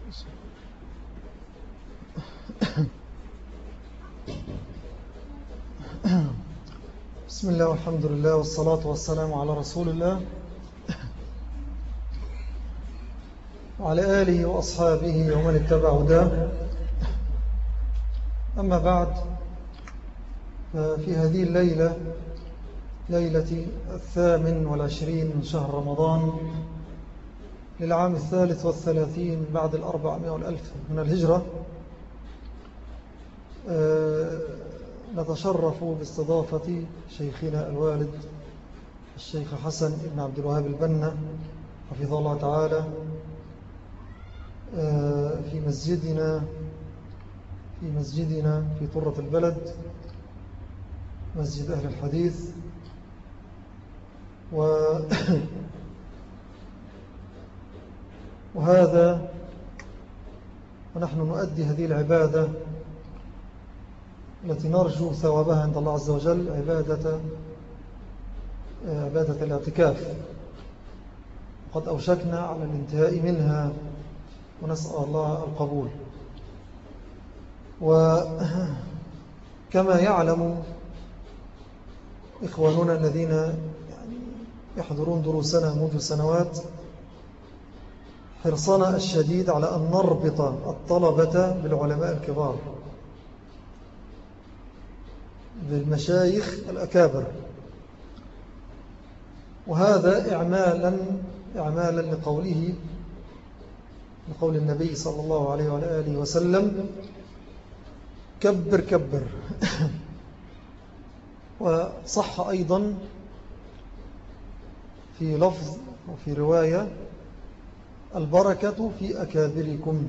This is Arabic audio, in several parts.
بسم الله والحمد لله والصلاة والسلام على رسول الله وعلى آله وأصحابه ومن اتبع هداه. أما بعد، في هذه الليلة، ليلة 28 من شهر رمضان للعام 33 بعد 400,000 من الهجرة، نتشرف باستضافة شيخنا الوالد الشيخ حسن بن عبد الوهاب البنا حفظه الله تعالى في مسجدنا في طرة البلد، مسجد أهل الحديث. ونحن نؤدي هذه العبادة التي نرجو ثوابها عند الله عز وجل، عبادة الاعتكاف، وقد أوشكنا على الانتهاء منها، ونسأل الله القبول. وكما يعلم إخواننا الذين يحضرون دروسنا منذ سنوات، حرصنا الشديد على أن نربط الطلبة بالعلماء الكبار، بالمشايخ الأكابر، وهذا إعمالا لقول النبي صلى الله عليه وآله وسلم: كبر كبر. وصح أيضا في لفظ وفي رواية: البركة في أكابركم.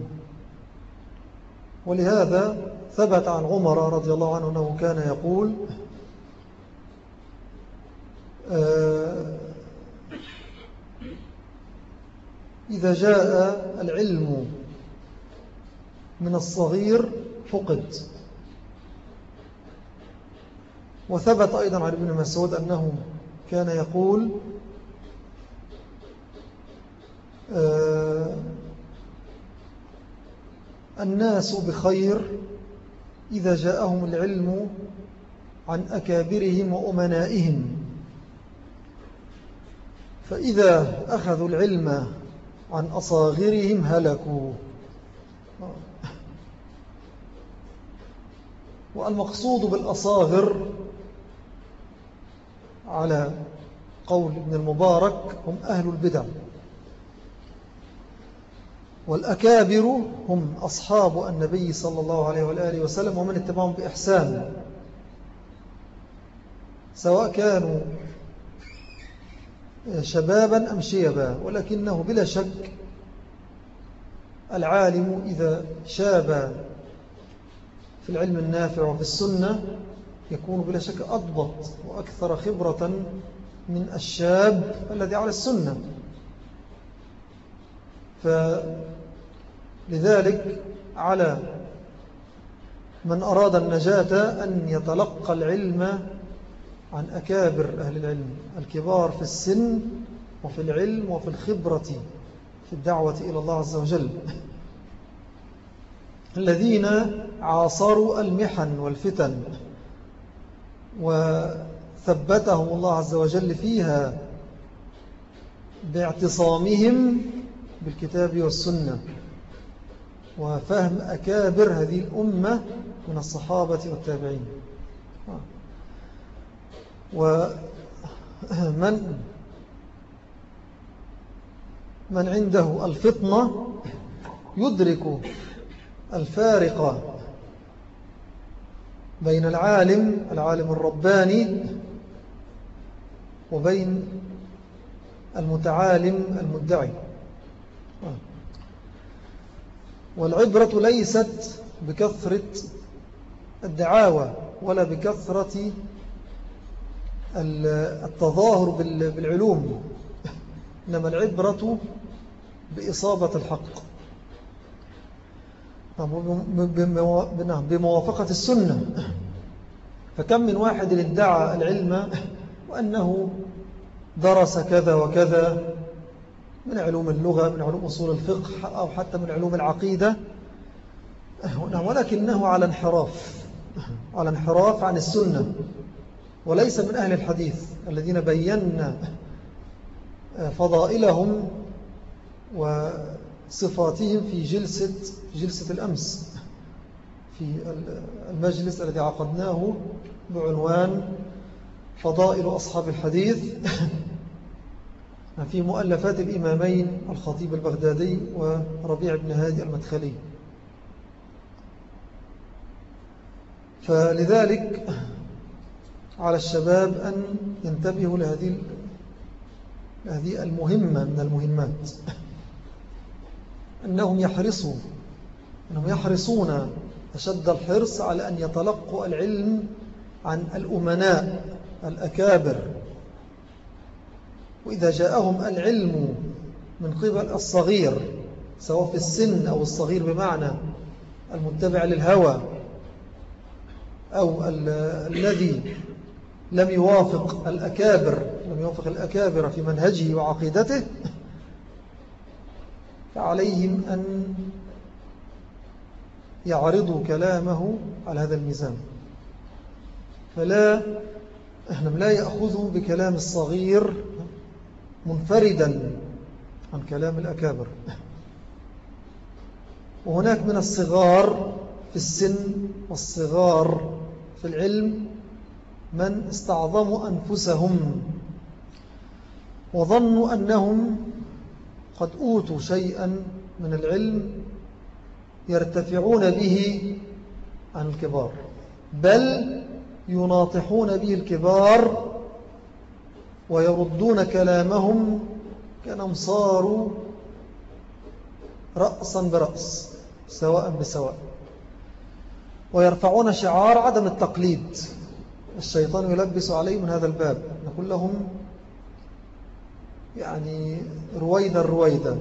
ولهذا ثبت عن عمر رضي الله عنه أنه كان يقول: إذا جاء العلم من الصغير فقد. وثبت أيضا عن ابن مسعود أنه كان يقول: الناس بخير إذا جاءهم العلم عن أكابرهم وأمنائهم، فإذا أخذوا العلم عن أصاغرهم هلكوا. والمقصود بالأصاغر على قول ابن المبارك هم أهل البدع، والأكابر هم أصحاب النبي صلى الله عليه وآله وسلم ومن اتبعهم بإحسان، سواء كانوا شبابا أم شيبا. ولكنه بلا شك العالم إذا شاب في العلم النافع وفي السنة يكون بلا شك أضبط وأكثر خبرة من الشاب الذي على السنة. فلذلك على من أراد النجاة أن يتلقى العلم عن أكابر أهل العلم الكبار في السن وفي العلم وفي الخبرة في الدعوة إلى الله عز وجل، الذين عاصروا المحن والفتن وثبتهم الله عز وجل فيها باعتصامهم بالكتاب والسنة وفهم أكابر هذه الأمة من الصحابة والتابعين. ومن عنده الفطنة يدرك الفارق بين العالم الرباني وبين المتعالم المدعي. والعبرة ليست بكثرة الدعاوى ولا بكثرة التظاهر بالعلوم، إنما العبرة بإصابة الحق بموافقة السنة. فكم من واحد ادعى العلم وأنه درس كذا وكذا من علوم اللغة، من علوم أصول الفقه، أو حتى من علوم العقيدة، ولكنه على انحراف عن السنة، وليس من أهل الحديث الذين بينا فضائلهم وصفاتهم في جلسة الأمس، في المجلس الذي عقدناه بعنوان فضائل أصحاب الحديث في مؤلفات الإمامين الخطيب البغدادي وربيع بن هادي المدخلي. فلذلك على الشباب أن ينتبهوا لهذه المهمة من المهمات، أنهم يحرصون أشد الحرص على أن يتلقوا العلم عن الأمناء الأكابر، وإذا جاءهم العلم من قبل الصغير سواء في السن أو الصغير بمعنى المتبع للهوى أو الذي لم يوافق الأكابر في منهجه وعقيدته، فعليهم أن يعرضوا كلامه على هذا الميزان، احنا لا يأخذوا بكلام الصغير منفردا عن كلام الأكابر. وهناك من الصغار في السن والصغار في العلم من استعظموا أنفسهم وظنوا أنهم قد أوتوا شيئا من العلم يرتفعون به عن الكبار، بل يناطحون به الكبار ويردون كلامهم كأنهم صاروا رأسا برأس سواء بسواء، ويرفعون شعار عدم التقليد. الشيطان يلبس عليه من هذا الباب، نقول لهم يعني رويدا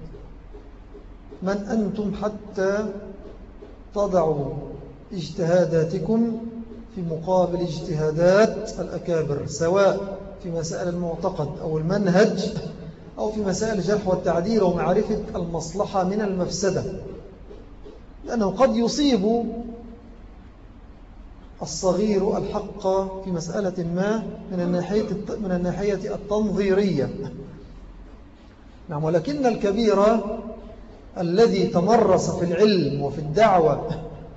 من أنتم حتى تضعوا اجتهاداتكم في مقابل اجتهادات الأكابر، سواء في مسائل المعتقد أو المنهج أو في مسائل الجرح والتعديل ومعرفة المصلحة من المفسدة، لأنه قد يصيب الصغير الحق في مسألة ما من الناحية التنظيرية، نعم، ولكن الكبير الذي تمرس في العلم وفي الدعوة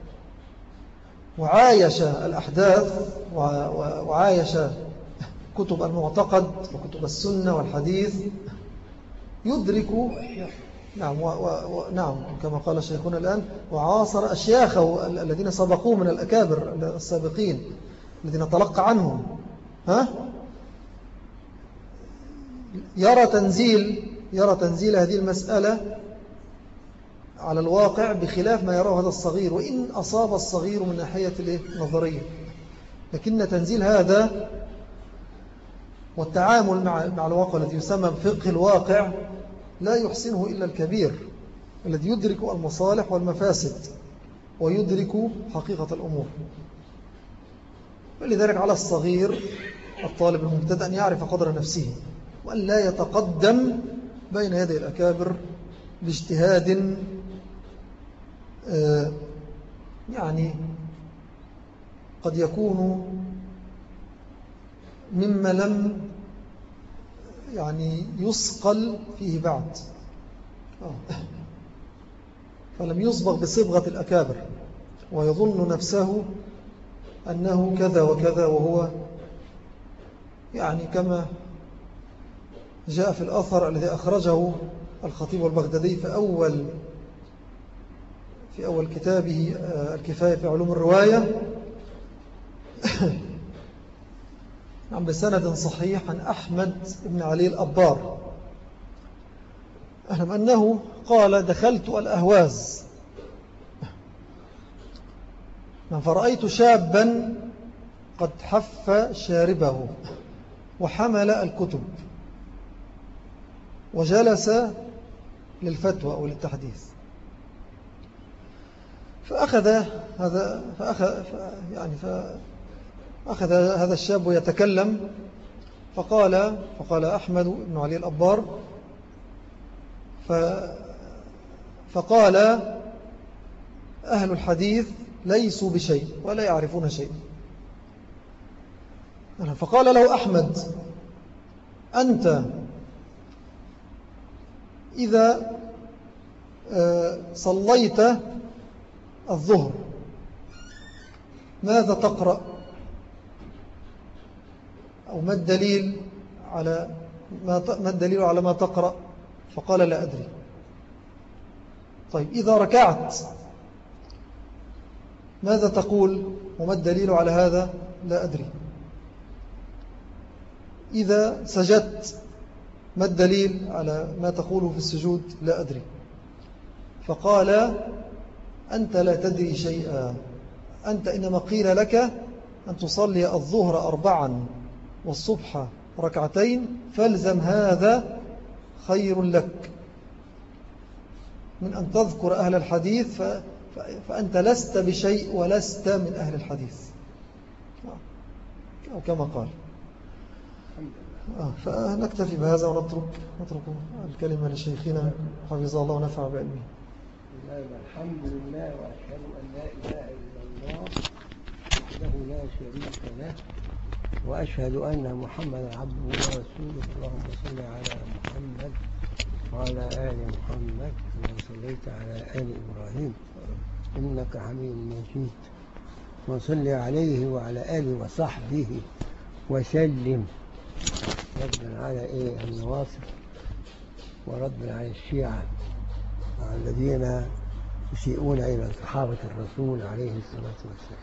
وعايش الأحداث وعايش كتب المعتقد وكتب السنة والحديث يدرك، نعم كما قال شيخنا الآن، وعاصر أشياخه الذين سبقوه من الأكابر السابقين الذين تلقى عنهم، يرى تنزيل هذه المسألة على الواقع بخلاف ما يراه هذا الصغير، وإن أصاب الصغير من ناحية النظرية، لكن تنزيل هذا والتعامل مع الواقع الذي يسمى بفقه الواقع لا يحسنه إلا الكبير الذي يدرك المصالح والمفاسد ويدرك حقيقة الأمور. ولذلك على الصغير الطالب المبتدئ أن يعرف قدر نفسه وأن لا يتقدم بين يدي الأكابر باجتهاد يعني قد يكون مما لم يعني يصقل فيه بعد، فلم يصبغ بصبغة الأكابر ويظن نفسه أنه كذا وكذا، وهو يعني كما جاء في الأثر الذي أخرجه الخطيب البغدادي في أول كتابه الكفاية في علوم الرواية بسند صحيح عن أحمد بن علي الأبار أنه قال: دخلت الأهواز فرأيت شابا قد حف شاربه وحمل الكتب وجلس للفتوى أو للتحديث، فأخذ هذا الشاب يتكلم، فقال أحمد بن علي الأبار: فقال أهل الحديث ليسوا بشيء ولا يعرفون شيء. فقال له أحمد: أنت إذا صليت الظهر ماذا تقرأ؟ أو ما الدليل على ما تقرأ؟ فقال: لا أدري. طيب إذا ركعت ماذا تقول وما الدليل على هذا؟ لا أدري. إذا سجدت ما الدليل على ما تقوله في السجود؟ لا أدري. فقال: أنت لا تدري شيئا، أنت إنما قيل لك أن تصلي الظهر 4 والصبح 2 فالزم هذا خير لك من أن تذكر أهل الحديث فأنت لست بشيء ولست من أهل الحديث، أو كما قال. فنكتفي بهذا ونترك الكلمة لشيخنا حفظه الله ونفع بعلمه. الحمد لله، وأشهد أن لا إله إلا الله وحده لا شريك له، وأشهد أن محمدا عبده ورسوله. اللهم صل على محمد وعلى آل محمد كما صليت على آل إبراهيم إنك حميد مجيد، وصل عليه وعلى آله وصحبه وسلم، ردا على النواصب وردا على الشيعة الذين يسيئون إلى صحابة الرسول عليه الصلاة والسلام.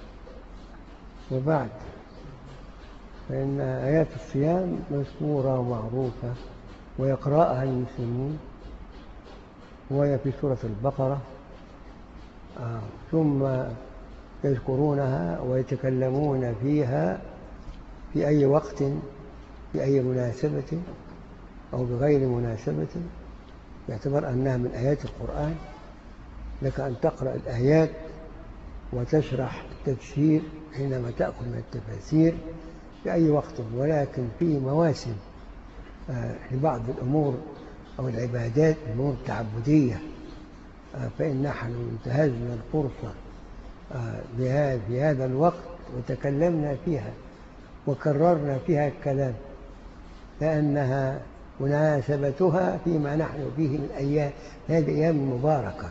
وبعد، فإن آيات الصيام مذكورة ومعروفة ويقرأها المسلمون، وهي في سورة البقرة، ثم يذكرونها ويتكلمون فيها في أي وقت، في أي مناسبة أو بغير مناسبة، يعتبر أنها من آيات القرآن. لك أن تقرأ الآيات وتشرح التفسير حينما تأخذ من التفاسير في أي وقت، ولكن في مواسم لبعض الأمور أو العبادات، الأمور التعبدية، فإن نحن انتهزنا الفرصة في هذا الوقت وتكلمنا فيها وكررنا فيها الكلام، لأنها مناسبتها فيما نحن فيه من أيام، هذه أيام مباركة.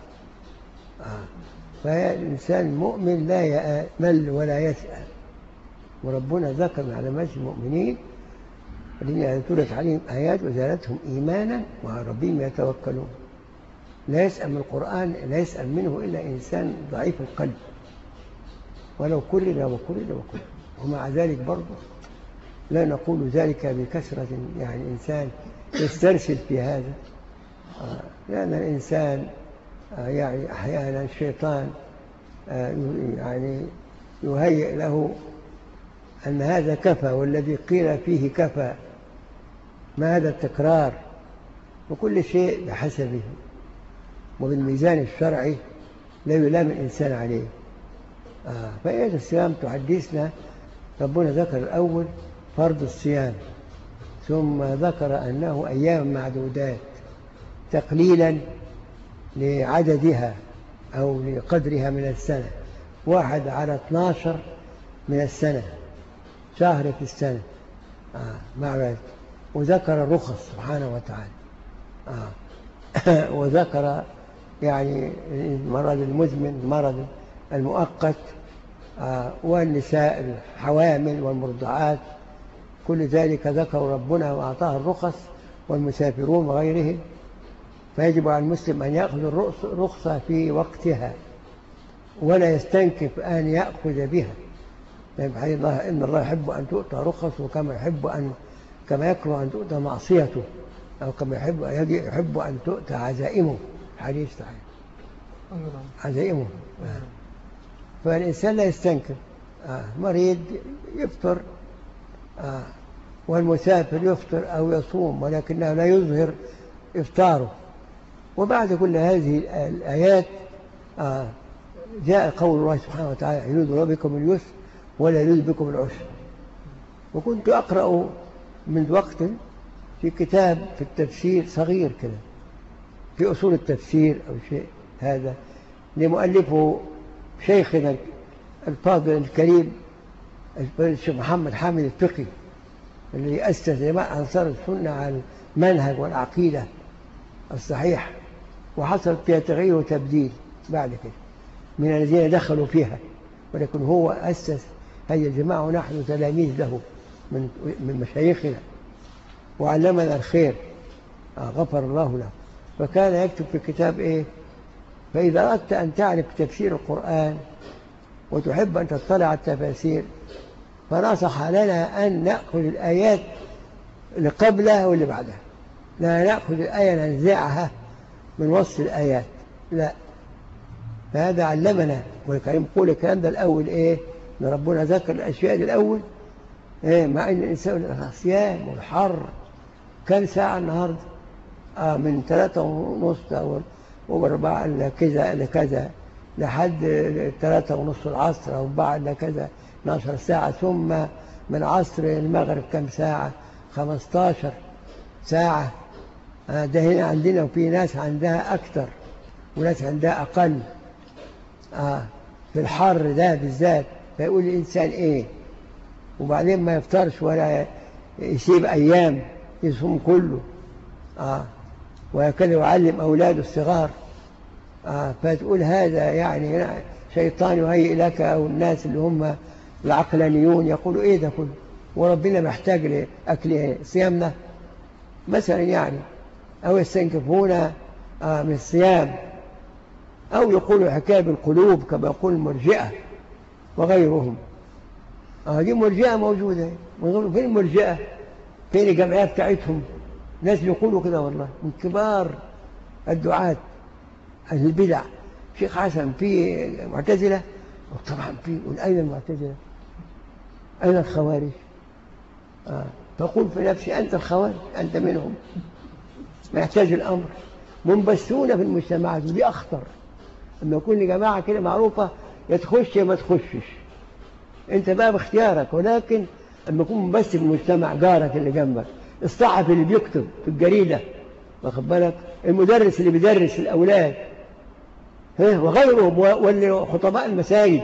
فالإنسان المؤمن لا يأمل ولا يسأل، وربنا ذكر من علامات المؤمنين الذين تلت عليهم آيات وزادتهم إيمانا وعلى ربهم يتوكلون. لا يسأل من القرآن، لا يسأل منه إلا إنسان ضعيف القلب، ولو كرر وكرر وكرر. ومع ذلك برضه لا نقول ذلك بكثرة، يعني إنسان يسترسل في هذا، لأن الإنسان يعني أحيانا الشيطان يعني يهيئ له أن هذا كفى، والذي قيل فيه كفى، ما هذا التكرار، وكل شيء بحسبه وبالميزان الشرعي لا يلام الإنسان عليه. فآيات الصيام تحدثنا، ربنا ذكر الأول فرض الصيام، ثم ذكر أنه أيام معدودات تقليلا لعددها أو لقدرها من السنة، 1/12 من السنة، شهر في السنة مع ذلك. وذكر الرخص سبحانه وتعالى، وذكر يعني المرض المزمن، المرض المؤقت، والنساء الحوامل والمرضعات، كل ذلك ذكر ربنا وأعطاه الرخص، والمسافرون وغيرهم. فيجب على المسلم أن يأخذ الرخصة في وقتها ولا يستنكف أن يأخذ بها، إن الله يحب أن تؤتى رخص، كما يكره أن تؤتى معصيته، أو كما يحب أن تؤتى عزائمه، حديث صحيح، عزائمه. فالإنسان لا يستنكف، مريض يفطر، والمسافر يفطر أو يصوم، ولكنه لا يظهر إفطاره. وبعد كل هذه الآيات جاء قول الله سبحانه وتعالى: يريد الله بكم اليسر ولا يريد بكم العسر. وكنت أقرأ من وقت في كتاب في التفسير صغير كده، في أصول التفسير أو شيء هذا لمؤلفه شيخنا الفاضل الكريم الشيخ محمد حامد الفقي اللي أسس جماعة أنصار السنة على المنهج والعقيدة الصحيح، وحصل فيها تغيير وتبديل بعد كده من الذين دخلوا فيها، ولكن هو أسس هذه الجماعة ونحن تلاميذ له من مشايخنا وعلمنا الخير، غفر الله له. فكان يكتب في كتاب إيه؟ فإذا أردت أن تعرف تفسير القرآن وتحب أن تطلع على التفاسير فنصح لنا أن نأخذ الآيات اللي قبلها واللي بعدها، لا نأخذ الآية ننزعها من وسط الآيات، لا. فهذا علمنا، والكريم يقول الكلام ده الأول إيه؟ إن ربنا ذكر الأشياء دي الأول إيه؟ مع أن الإنسان الصيام والحر كان ساعة النهاردة من 3:30 أو 4 إلا كذا لحد 3:30 العصر أو 4 إلا كذا 12 ساعة، ثم من عصر المغرب كم ساعة؟ 15 ساعة. ده هنا عندنا، وفي ناس عندها أكثر وناس عندها أقل في الحر ده بالذات. فيقول الإنسان إيه؟ وبعدين ما يفطرش ولا يسيب أيام، يصوم كله وهكذا يعلم أولاده الصغار. فتقول هذا يعني شيطان يهيئ لك، أو الناس اللي هم العقلانيون يقولوا إيه ده كله، وربنا محتاج لأكل صيامنا مثلا يعني، أو يستنكفون من الصيام، أو يقولوا حكاية بالقلوب كما يقول المرجئة وغيرهم. دي مرجئة موجودة. فين المرجئة؟ فين الجمعية بتاعتهم؟ ناس يقولوا كده والله من كبار الدعاة أهل البدع. شيخ حسن في معتزلة، طبعا في، أين المعتزلة؟ أين الخوارج؟ فقل في نفسي أنت الخوارج، أنت منهم. ما يحتاج الأمر، منبثون في المجتمعات، ودي أخطر. لما يكون جماعة كده معروفة يا تخش يا ما تخشش، أنت بقى باختيارك. ولكن لما يكون منبث في المجتمع، جارك اللي جنبك، الصحفي اللي بيكتب في الجريدة، واخد بالك، المدرس اللي بيدرس الأولاد وغيرهم، واللي خطباء المساجد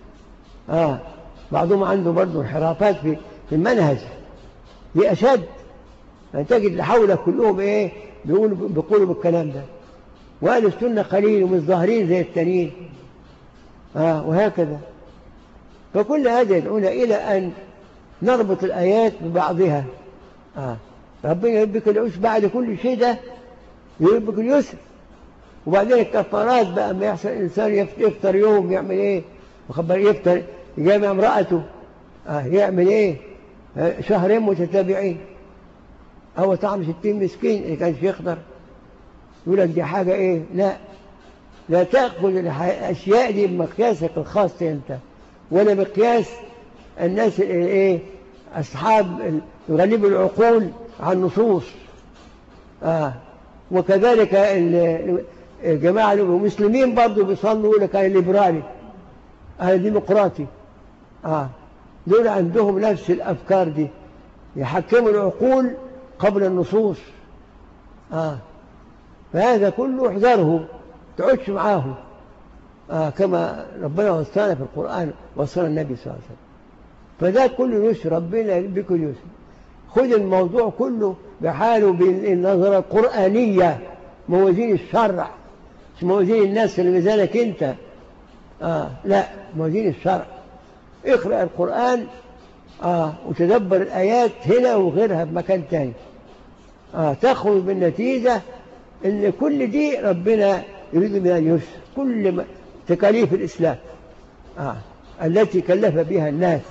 بعضهم عنده برضه انحرافات في المنهج دي أشد. يعني تجد لحولك كلهم إيه بيقولوا بالكلام ده، وأهل السنة قليل ومش ظاهرين زي التانيين وهكذا. فكل هذا يدعونا إلى أن نربط الآيات ببعضها. ربنا يربك العسر بعد كل شيء، ده يربك اليسر. وبعدين الكفارات بقى، ما يحصل إنسان يفطر يوم يعمل إيه؟ وخبر يفطر يجامع امرأته يعمل إيه؟ شهرين متتابعين، أو طعم 60 مسكين اللي كانش يقدر. يقول لك دي حاجة إيه؟ لا تأخذ الأشياء دي بمقياسك الخاص أنت، ولا مقياس الناس إيه؟ أصحاب يغلبوا العقول على النصوص. وكذلك الجماعة المسلمين برضو بيصلوا لك الليبرالي الديمقراطي، دول عندهم نفس الأفكار دي، يحكموا العقول قبل النصوص. فهذا كله احذره، تعودش معاه. كما ربنا وصانا في القرآن وصانا النبي صلى الله عليه وسلم. فده كله يسر، ربنا بكل يسر. خذ الموضوع كله بحاله بالنظرة القرآنية، موازين الشرع، مش موازين الناس اللي ميزانك انت. لا، موازين الشرع. اقرأ القرآن وتدبر الآيات هنا وغيرها بمكان تاني، تخرج بالنتيجة ان كل دي ربنا يريد من اليسر. كل تكاليف الإسلام التي كلف بها الناس.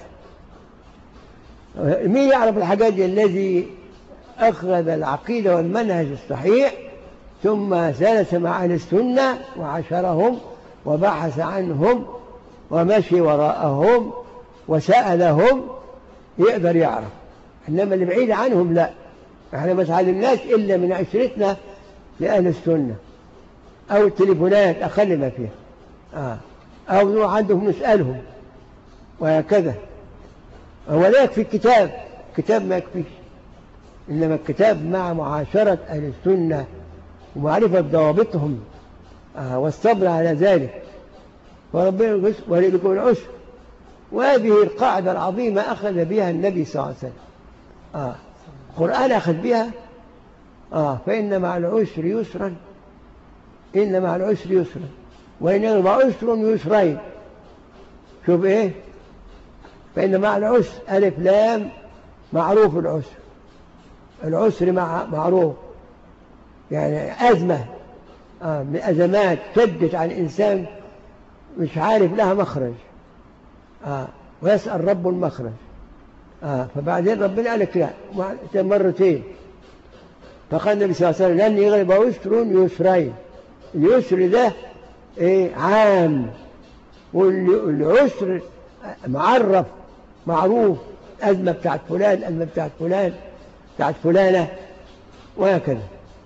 مين يعرف الحاجات دي؟ الذي أخذ العقيدة والمنهج الصحيح ثم جلس مع أهل السنة وعاشرهم وبحث عنهم ومشي وراءهم وسألهم، يقدر يعرف. إنما اللي بعيد عنهم لا، احنا ما تعلمناش إلا من عشرتنا لأهل السنة، أو التليفونات أقل ما فيها، أو نروح عندهم نسألهم وهكذا. ولا يكفي الكتاب ما يكفيش، إنما الكتاب مع معاشرة أهل السنة ومعرفة ضوابطهم والصبر على ذلك. فربنا يقول ولكم العسر. وهذه القاعدة العظيمة أخذ بها النبي صلى الله عليه وسلم. القرآن أخذ بها فإن مع العسر يسرا، إن مع العسر يسرا، وإن مع عسر يسرين. شوف إيه؟ فإن مع العسر ألف لام معروف. العسر العسر معروف، يعني أزمة من أزمات شدت على الإنسان مش عارف لها مخرج ويسأل رب المخرج. فبعدين ربنا قال لك لا مرتين. فقال النبي صلى الله عليه وسلم لن يغلب عسر يسرين. اليسر ده إيه؟ عام، والعسر معرف معروف، أزمة بتاعت فلان، أزمة بتاعت فلان، بتاعت فلانة، وهكذا.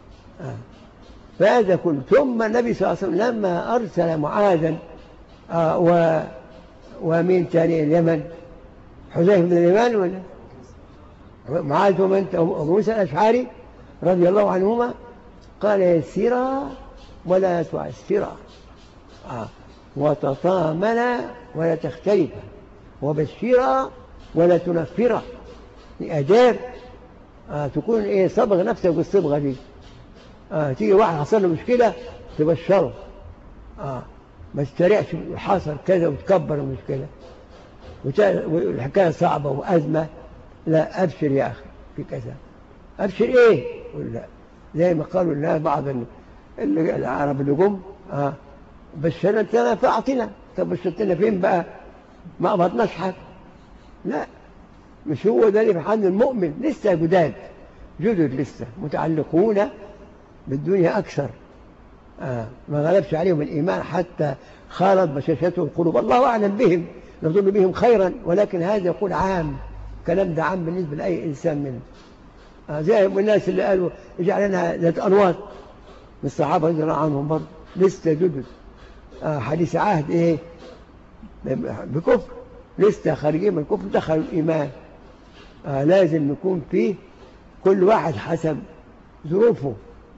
فهذا كله. ثم النبي صلى الله عليه وسلم لما أرسل معاذا ومين تاني اليمن، حذيفة بن اليمان ولا معاذ ومن موسى الأشعري رضي الله عنهما، قال يسيرا ولا تعسرا وتطامنا ولا تختلفا وبشرا ولا تنفرا. لأداب تكون إيه؟ صبغ نفسك بالصبغة دي. تيجي واحد حصل له مشكلة تبشره، ما تستريعش حصل كذا وتكبر المشكلة والحكاية صعبة وأزمة. لا، أبشر يا أخي في كذا. أبشر إيه؟ لا، زي ما قالوا لنا بعض العرب اللي جم بشرتنا فأعطنا. طب بشرتنا فين بقى؟ ما قبضناش حاجة. لا، مش هو ده اللي في حال المؤمن. لسه جدد لسه متعلقون بالدنيا أكثر. ما غلبش عليهم الإيمان حتى خالط بشاشته القلوب. الله أعلم بهم، نظن بهم خيرا، ولكن هذا يقول عام. كلام ده عام بالنسبة لأي إنسان منه. زي الناس اللي قالوا اجعل لنا ذات أنواط من الصحابة رضي الله عنهم، برضه لسه جدد حديث عهد إيه بكفر، لسه خارجين من الكفر دخلوا الإيمان. لازم يكون فيه كل واحد حسب ظروفه،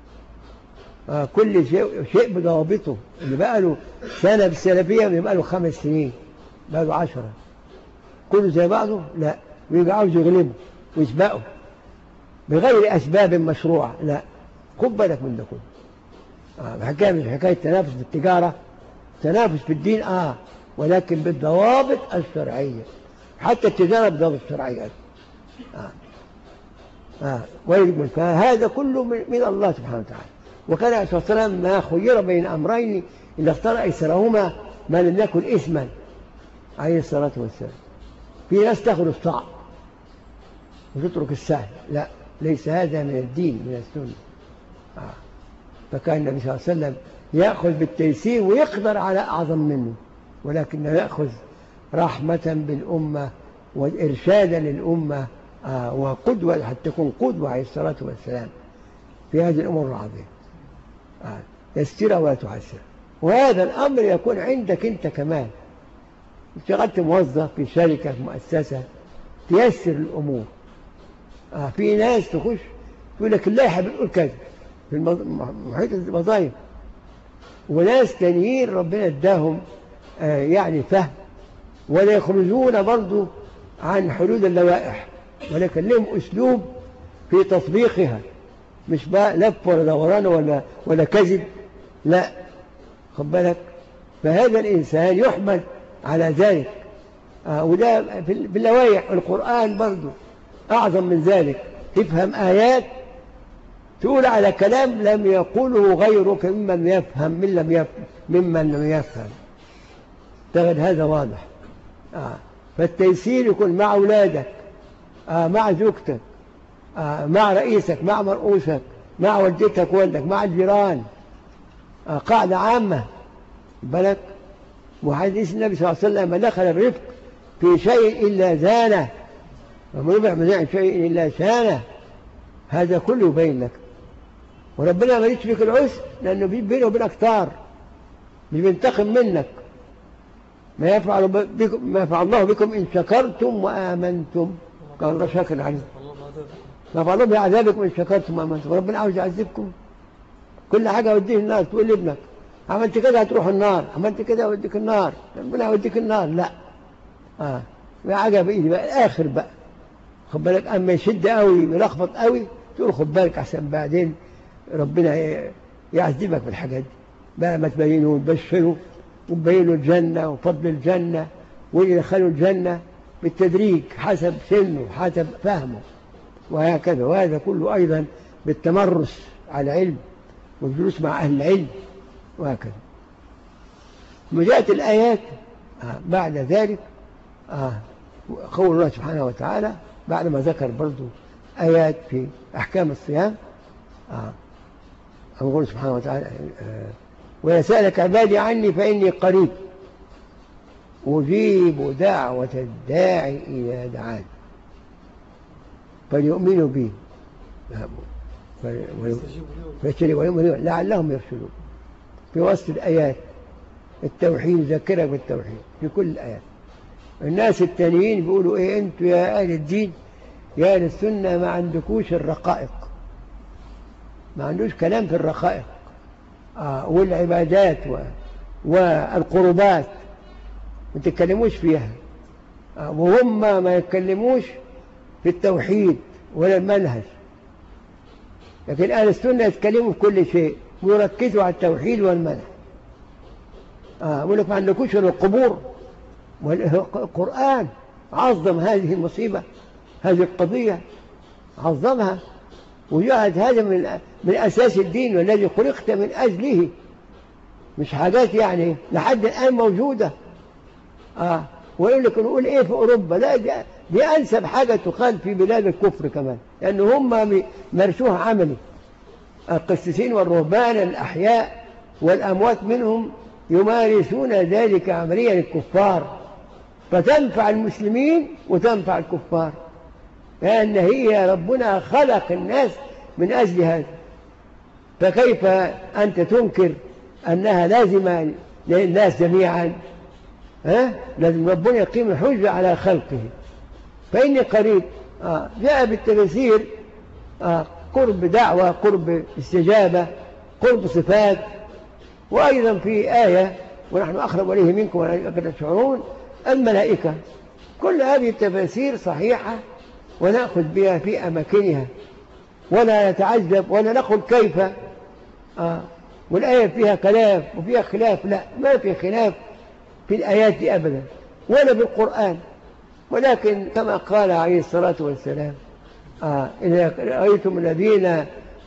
كل شيء بضوابطه. اللي بقى له سنة بالسلفية بقى له 5 سنين، بقى له 10، كله زي بعضه؟ لا، ويبقى عاوز يغلبه ويسبقه بغير أسباب مشروعة. لا، خد بالك من ده كله. حكاية مش حكاية تنافس في التجارة، تنافس في الدين ولكن بالضوابط الشرعية. حتى التجارة بالضوابط الشرعية. فهذا كله من الله سبحانه وتعالى. وكان عليه الصلاة والسلام ما خير بين أمرين إلا اختار أيسرهما ما لم يكن إثما، عليه الصلاة والسلام. في ناس تاخذ الصعب وتترك السهل. لا، ليس هذا من الدين، من السنة. فكان النبي صلى الله عليه وسلم يأخذ بالتيسير ويقدر على أعظم منه، ولكنه يأخذ رحمة بالأمة وإرشادا للأمة وقدوة، حتى تكون قدوة عليه الصلاة والسلام في هذه الأمور العظيمة. يسر ولا تعسر. وهذا الأمر يكون عندك أنت كمان. اشتغلت موظف في شركة، في مؤسسة، تيسر الأمور. في ناس تخش تقول لك اللائحة بتقول كذا في محيط الوظائف، وناس تانيين ربنا اداهم يعني فهم، ولا يخرجون برضو عن حدود اللوائح، ولكن لهم أسلوب في تطبيقها، مش بقى لف ولا دوران ولا كذب. لا، خد بالك. فهذا الإنسان يحمد على ذلك. وده في اللوائح. القرآن برضو أعظم من ذلك. تفهم آيات تقول على كلام لم يقوله غيرك ممن لم يفهم. تجد هذا واضح. فالتيسير يكون مع أولادك، مع زوجتك، مع رئيسك، مع مرؤوسك، مع والدتك والدك، مع الجيران. قاعدة عامة بالك. وحديث النبي صلى الله عليه وسلم: من دخل الرفق في شيء إلا زانه، ومن ربع من شيء إلا شانه. هذا كله يبين لك. وربنا ما يشفيك العسر، لأنه بينه وبينك طار، مش بينتقم منك. ما يفعل الله بكم إن شكرتم وآمنتم. قال الله شاكر عليكم. ما يفعل الله بعذابكم إن شكرتم وآمنتم. ربنا عاوز يعذبكم؟ كل حاجة أوديه النار. تقول لابنك عملت كده هتروح النار، عملت كده أوديك النار، ربنا يوديك النار. لا حاجة بإيدي بقى الآخر بقى، خد بالك. أما يشد قوي ويلخبط قوي تقول خد بالك أحسن بعدين ربنا يعذبك بالحاجات دي بقى. ما تبينه وتبشره وتبينه الجنة وفضل الجنة ويدخلوا الجنة بالتدريج حسب سنه حسب فهمه وهكذا. وهذا كله أيضا بالتمرس على العلم والجلوس مع أهل العلم وهكذا. وجاءت الآيات بعد ذلك قول الله سبحانه وتعالى بعد ما ذكر برضو آيات في أحكام الصيام. أقول سبحانه وتعالى ويسألك عبادي عني فإني قريب أجيب دعوة الداعي إذا دعان فليؤمنوا بي ويؤمنوا لعلهم يرشدون. في وسط الآيات التوحيد، ذكرك بالتوحيد في كل الآيات. الناس التانيين بيقولوا إيه أنتوا يا أهل الدين يا أهل السنة ما عندكوش الرقائق، ما عندوش كلام في الرقائق والعبادات والقربات ما تتكلموش فيها، وهم ما يتكلموش في التوحيد ولا المنهج. لكن أهل السنة يتكلموا في كل شيء ويركزوا على التوحيد والمنهج. يقول لك ما عندكوش ولا القبور. والقرآن عظم هذه المصيبة، هذه القضية عظمها وجعل هذا من أساس الدين والذي خلقت من أجله، مش حاجات يعني لحد الآن موجودة. ويقول لك نقول إيه في أوروبا؟ لا دي أنسب حاجة تقال في بلاد الكفر كمان، لأنه هم مارسوها عملي. القسيسين والرهبان الأحياء والأموات منهم يمارسون ذلك عمليا للكفار، فتنفع المسلمين وتنفع الكفار، لأن هي ربنا خلق الناس من أجل هذا. فكيف أنت تنكر أنها لازمة للناس جميعا؟ لازم ربنا يقيم الحجة على خلقه. فإني قريب جاء بالتفسير قرب دعوة، قرب استجابة، قرب صفات. وأيضا في آية ونحن أقرب إليه منكم ولكن تشعرون الملائكة. كل هذه التفاسير صحيحة ونأخذ بها في أماكنها ولا نتعجب ولا نقول كيف والآية فيها كلام وفيها خلاف. لا، ما في خلاف في الآيات دي أبدا ولا بالقرآن. ولكن كما قال عليه الصلاة والسلام إذا رأيتم الذين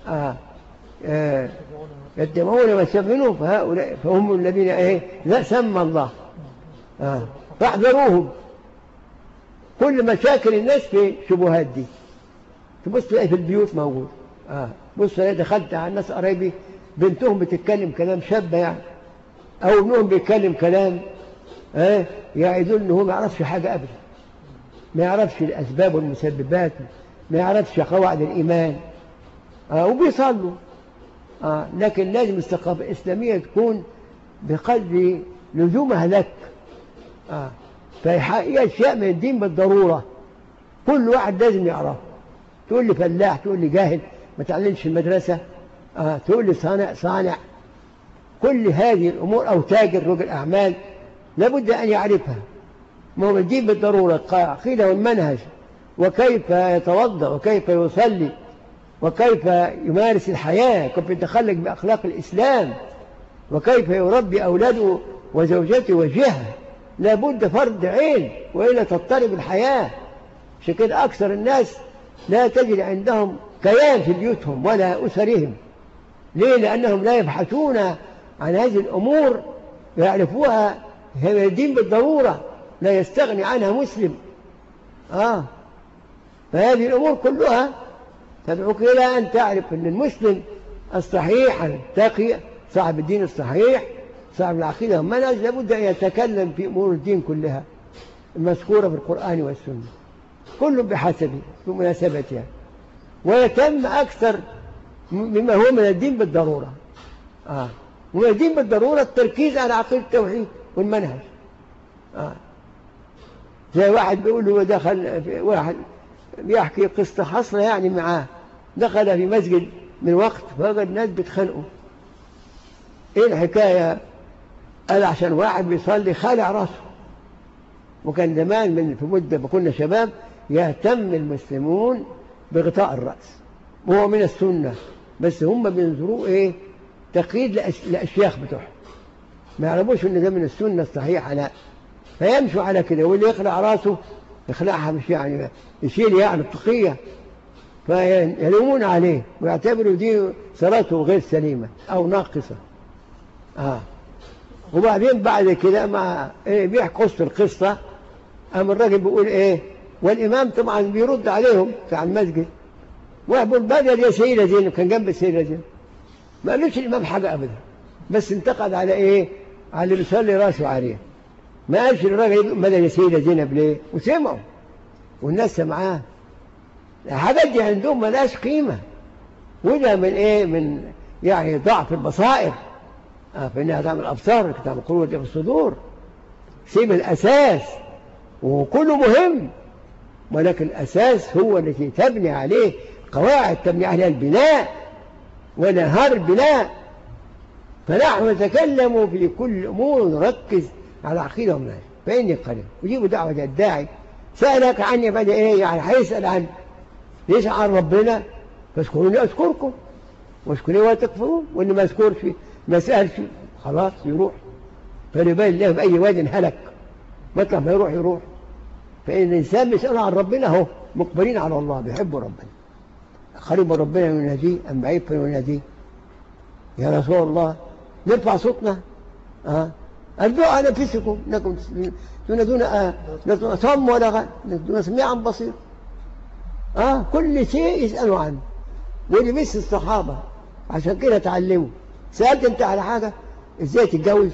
يتبعون ما سمعوا فهؤلاء فهم الذين لا سمى الله فاحذروهم. كل مشاكل الناس في شبهات دي. تبص تلاقي في البيوت موجود. بص أنا دخلت على الناس قرايبي بنتهم بتتكلم كلام شابة يعني، أو ابنهم بيتكلم كلام يعيدون إنه ما يعرفش حاجة أبدا، ما يعرفش الأسباب والمسببات، ما يعرفش قواعد الإيمان وبيصلوا. لكن لازم الثقافة الإسلامية تكون بقدر لزومها لك. فهي أشياء من الدين بالضرورة كل واحد لازم يعرف. تقول لي فلاح، تقول لي جاهل ما تعلمش المدرسة، تقول لي صانع. كل هذه الأمور أو تاجر رجل أعمال لابد أن يعرفها. ما هو الدين بالضرورة العقيدة والمنهج، وكيف يتوضأ وكيف يصلي وكيف يمارس الحياة، كيف يتخلق بأخلاق الإسلام، وكيف يربي أولاده وزوجته وجهه. لابد فرض عين وإلا تضطرب الحياة. عشان كده أكثر الناس لا تجد عندهم كيان في بيوتهم ولا أسرهم. ليه؟ لأنهم لا يبحثون عن هذه الأمور يعرفوها. هي الدين بالضرورة لا يستغني عنها مسلم. فهذه الأمور كلها تدعوك إلى أن تعرف أن المسلم الصحيح التقي صاحب الدين الصحيح صاحب العقيدة والمنهج لابد أن يتكلم في أمور الدين كلها المذكورة في القرآن والسنة، كل بحسبه بمناسبتها، ويتم أكثر مما هو من الدين بالضرورة. ومن الدين بالضرورة التركيز على عقيدة التوحيد والمنهج. زي واحد بيقول له دخل واحد بيحكي قصة حصلة يعني معاه، دخل في مسجد من وقت فوجد ناس بيتخانقوا إيه الحكاية؟ قال عشان واحد بيصلي خالع راسه. وكان زمان في مدة ما كنا شباب يهتم المسلمون بغطاء الرأس، وهو من السنة، بس هم بينظروه إيه؟ تقييد لأشياخ بتوعهم، ما يعرفوش إن ده من السنة الصحيحة، لا. فيمشوا على كده، واللي يخلع راسه يخلعها مش يعني يشيل يعني التقية، فيلومون عليه ويعتبروا دي صلاته غير سليمة أو ناقصة. وبعدين بعد كده مع إيه بيحكوا القصة، أما الراجل بيقول إيه، والإمام طبعا بيرد عليهم في المسجد، ويقول بدل يا سيدة زينب، كان جنب السيدة زينب، ما قالوش الإمام حاجة أبدا، بس انتقد على إيه، على اللي بيصلي راسه عليه. ما قالش الراجل بدل يا سيدة زينب ليه، وسمعوا والناس سمعاه. الحاجات دي عندهم ملاش قيمة، وده من إيه، من يعني ضعف البصائر، فإنها تعمل أبصار، تعمل قوة في الصدور. سيب الأساس وكله مهم، ولكن الأساس هو الذي تبني عليه قواعد، تبني عليها البناء ونهار البناء. فنحن نتكلم في كل أمور، نركز على عقيدة ومنهج. فإني قريب وجيبوا دعوة الداعي سألك عني بدأ إيه، يعني هيسأل عني يسأل عن ربنا، فاذكروني أذكركم واشكروني ولا تكفرون، واللي ما يذكرش ما سألش خلاص يروح، فليبين الله بأي واد هلك، مطلع ما يروح. فإن الإنسان بيسأل عن ربنا هو مقبلين على الله، بيحبوا ربنا، قريب ربنا يناديه أم بعيد فيناديه. يا رسول الله نرفع صوتنا الدعاء على نفسكم انكم تنادون صم ولا غن، تنادون سميعا بصير. كل شيء يسألوا عنه، ودي بس الصحابة عشان كده تعلموا. سألت انت على حاجة، ازاي تتجوز،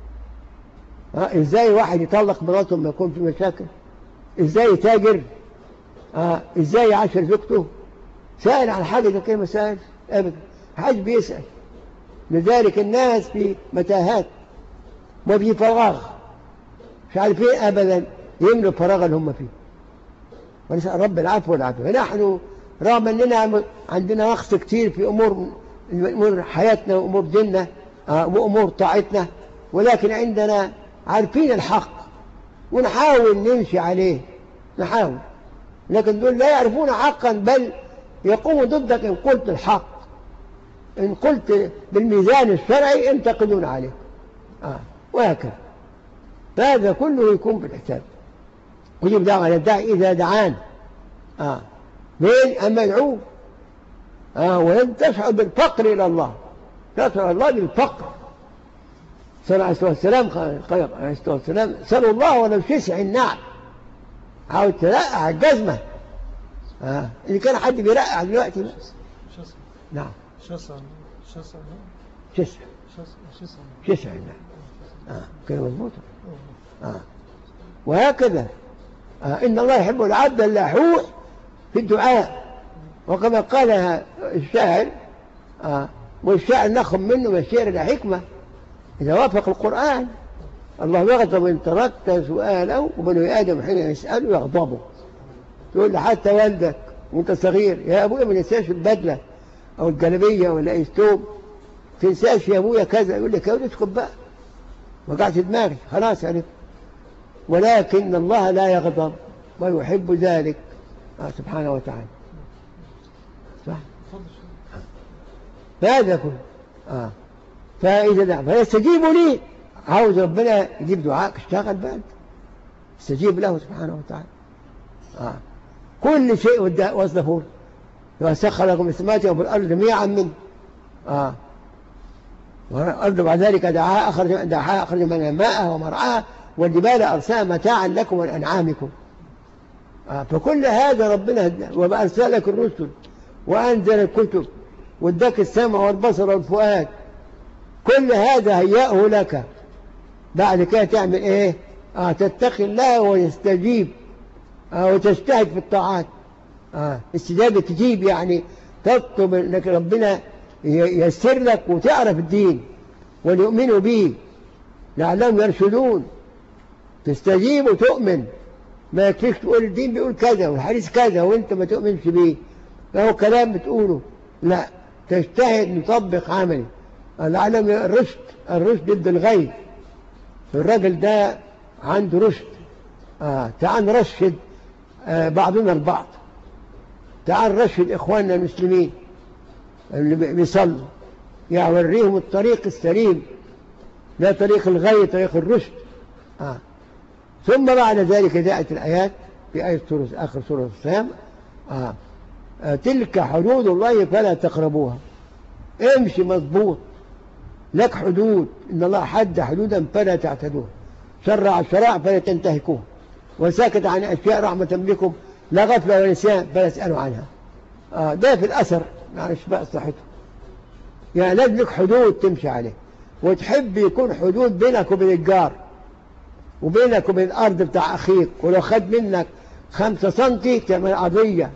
ازاي واحد يطلق مراته لما يكون في مشاكل، ازاي يتاجر، ازاي يعاشر زوجته. سأل على حاجة زي كده؟ ما سأل ابدا، حاجة بيسأل. لذلك الناس في متاهات وفي فراغ، مش عارفين ابدا يملوا الفراغ اللي هم فيه، ونسأل رب العفو والعافية. فنحن رغم اننا عندنا نقص كتير في امور حياتنا وامور ديننا وامور طاعتنا، ولكن عندنا عارفين الحق ونحاول نمشي عليه، نحاول. لكن دول لا يعرفون حقا، بل يقوموا ضدك إن قلت الحق، إن قلت بالميزان الشرعي ينتقدون عليك، وهكذا. فهذا كله يكون بالحساب. ويجب دعوة للداعي إذا دعان من أما يدعوه ولن تشعر بالفقر إلى الله، تشعر الله بالفقر. صلى الله عليه وسلم سألوا الله ولو شسع النعم، عاوز ترقع الجزمة. اللي كان حد بيرقع دلوقتي بس. نعم شسع النعم كده مضبوط. وهكذا إن الله يحب العبد اللحوح في الدعاء، وكما قال الشاعر والشاعر ناخذ منه من الشعر الحكمة إذا وافق القرآن. الله يغضب إن تركت سؤاله، وبنو آدم حين يسأله يغضبه. تقول حتى والدك وانت صغير، يا أبويا ما تنساش البدلة أو الجلبية ولا أي ثوب، تنساش يا أبويا كذا، يقول لك يا ولد اسكت بقى، وقعت دماغي خلاص عرفت. ولكن الله لا يغضب ويحب ذلك سبحانه وتعالى. صح؟ فهذا كله فإذا دعا فيستجيبوا لي. عاوز ربنا يجيب دعاءك، اشتغل بقى، استجيب له سبحانه وتعالى. كل شيء وصفه وسخر لكم السماوات والأرض جميعا منه. والأرض بعد ذلك دعاها أخرج من ماءها ومرعاها والجبال أرساها متاعا لكم ولأنعامكم. فكل هذا ربنا وأرسل لك الرسل وأنزل الكتب واداك السمع والبصر والفؤاد، كل هذا هيأه لك. بعد كده تعمل ايه؟ تتقي الله ويستجيب وتجتهد في الطاعات. استجابة تجيب يعني تطلب انك ربنا ييسر لك وتعرف الدين وليؤمنوا به لعلهم يرشدون. تستجيب وتؤمن، ما يكفيش تقول الدين بيقول كذا والحديث كذا وانت ما تؤمنش به، فهو كلام بتقوله، لا، تجتهد نطبق عملي. العالم الرشد ضد الغي. الراجل ده عنده رشد. تعال نرشد بعضنا البعض. تعال نرشد إخواننا المسلمين اللي بيصلوا، يوريهم الطريق السليم، لا طريق الغي، طريق الرشد. ثم بعد ذلك جاءت الآيات في آية آخر سورة الصيام. تلك حدود الله فلا تقربوها. امشي مضبوط، لك حدود، إن الله حد حدودا فلا تعتدوها، شرع الشرائع فلا تنتهكوها، وساكت عن أشياء رحمة بكم لا غفلة ولا نسيان فلا تسألوا عنها. ده في الأثر معلش بقى صحته. يعني لازم لك حدود تمشي عليه، وتحب يكون حدود بينك وبين الجار، وبينك وبين الأرض بتاع أخيك، ولو خد منك 5 سنتي تعمل قضية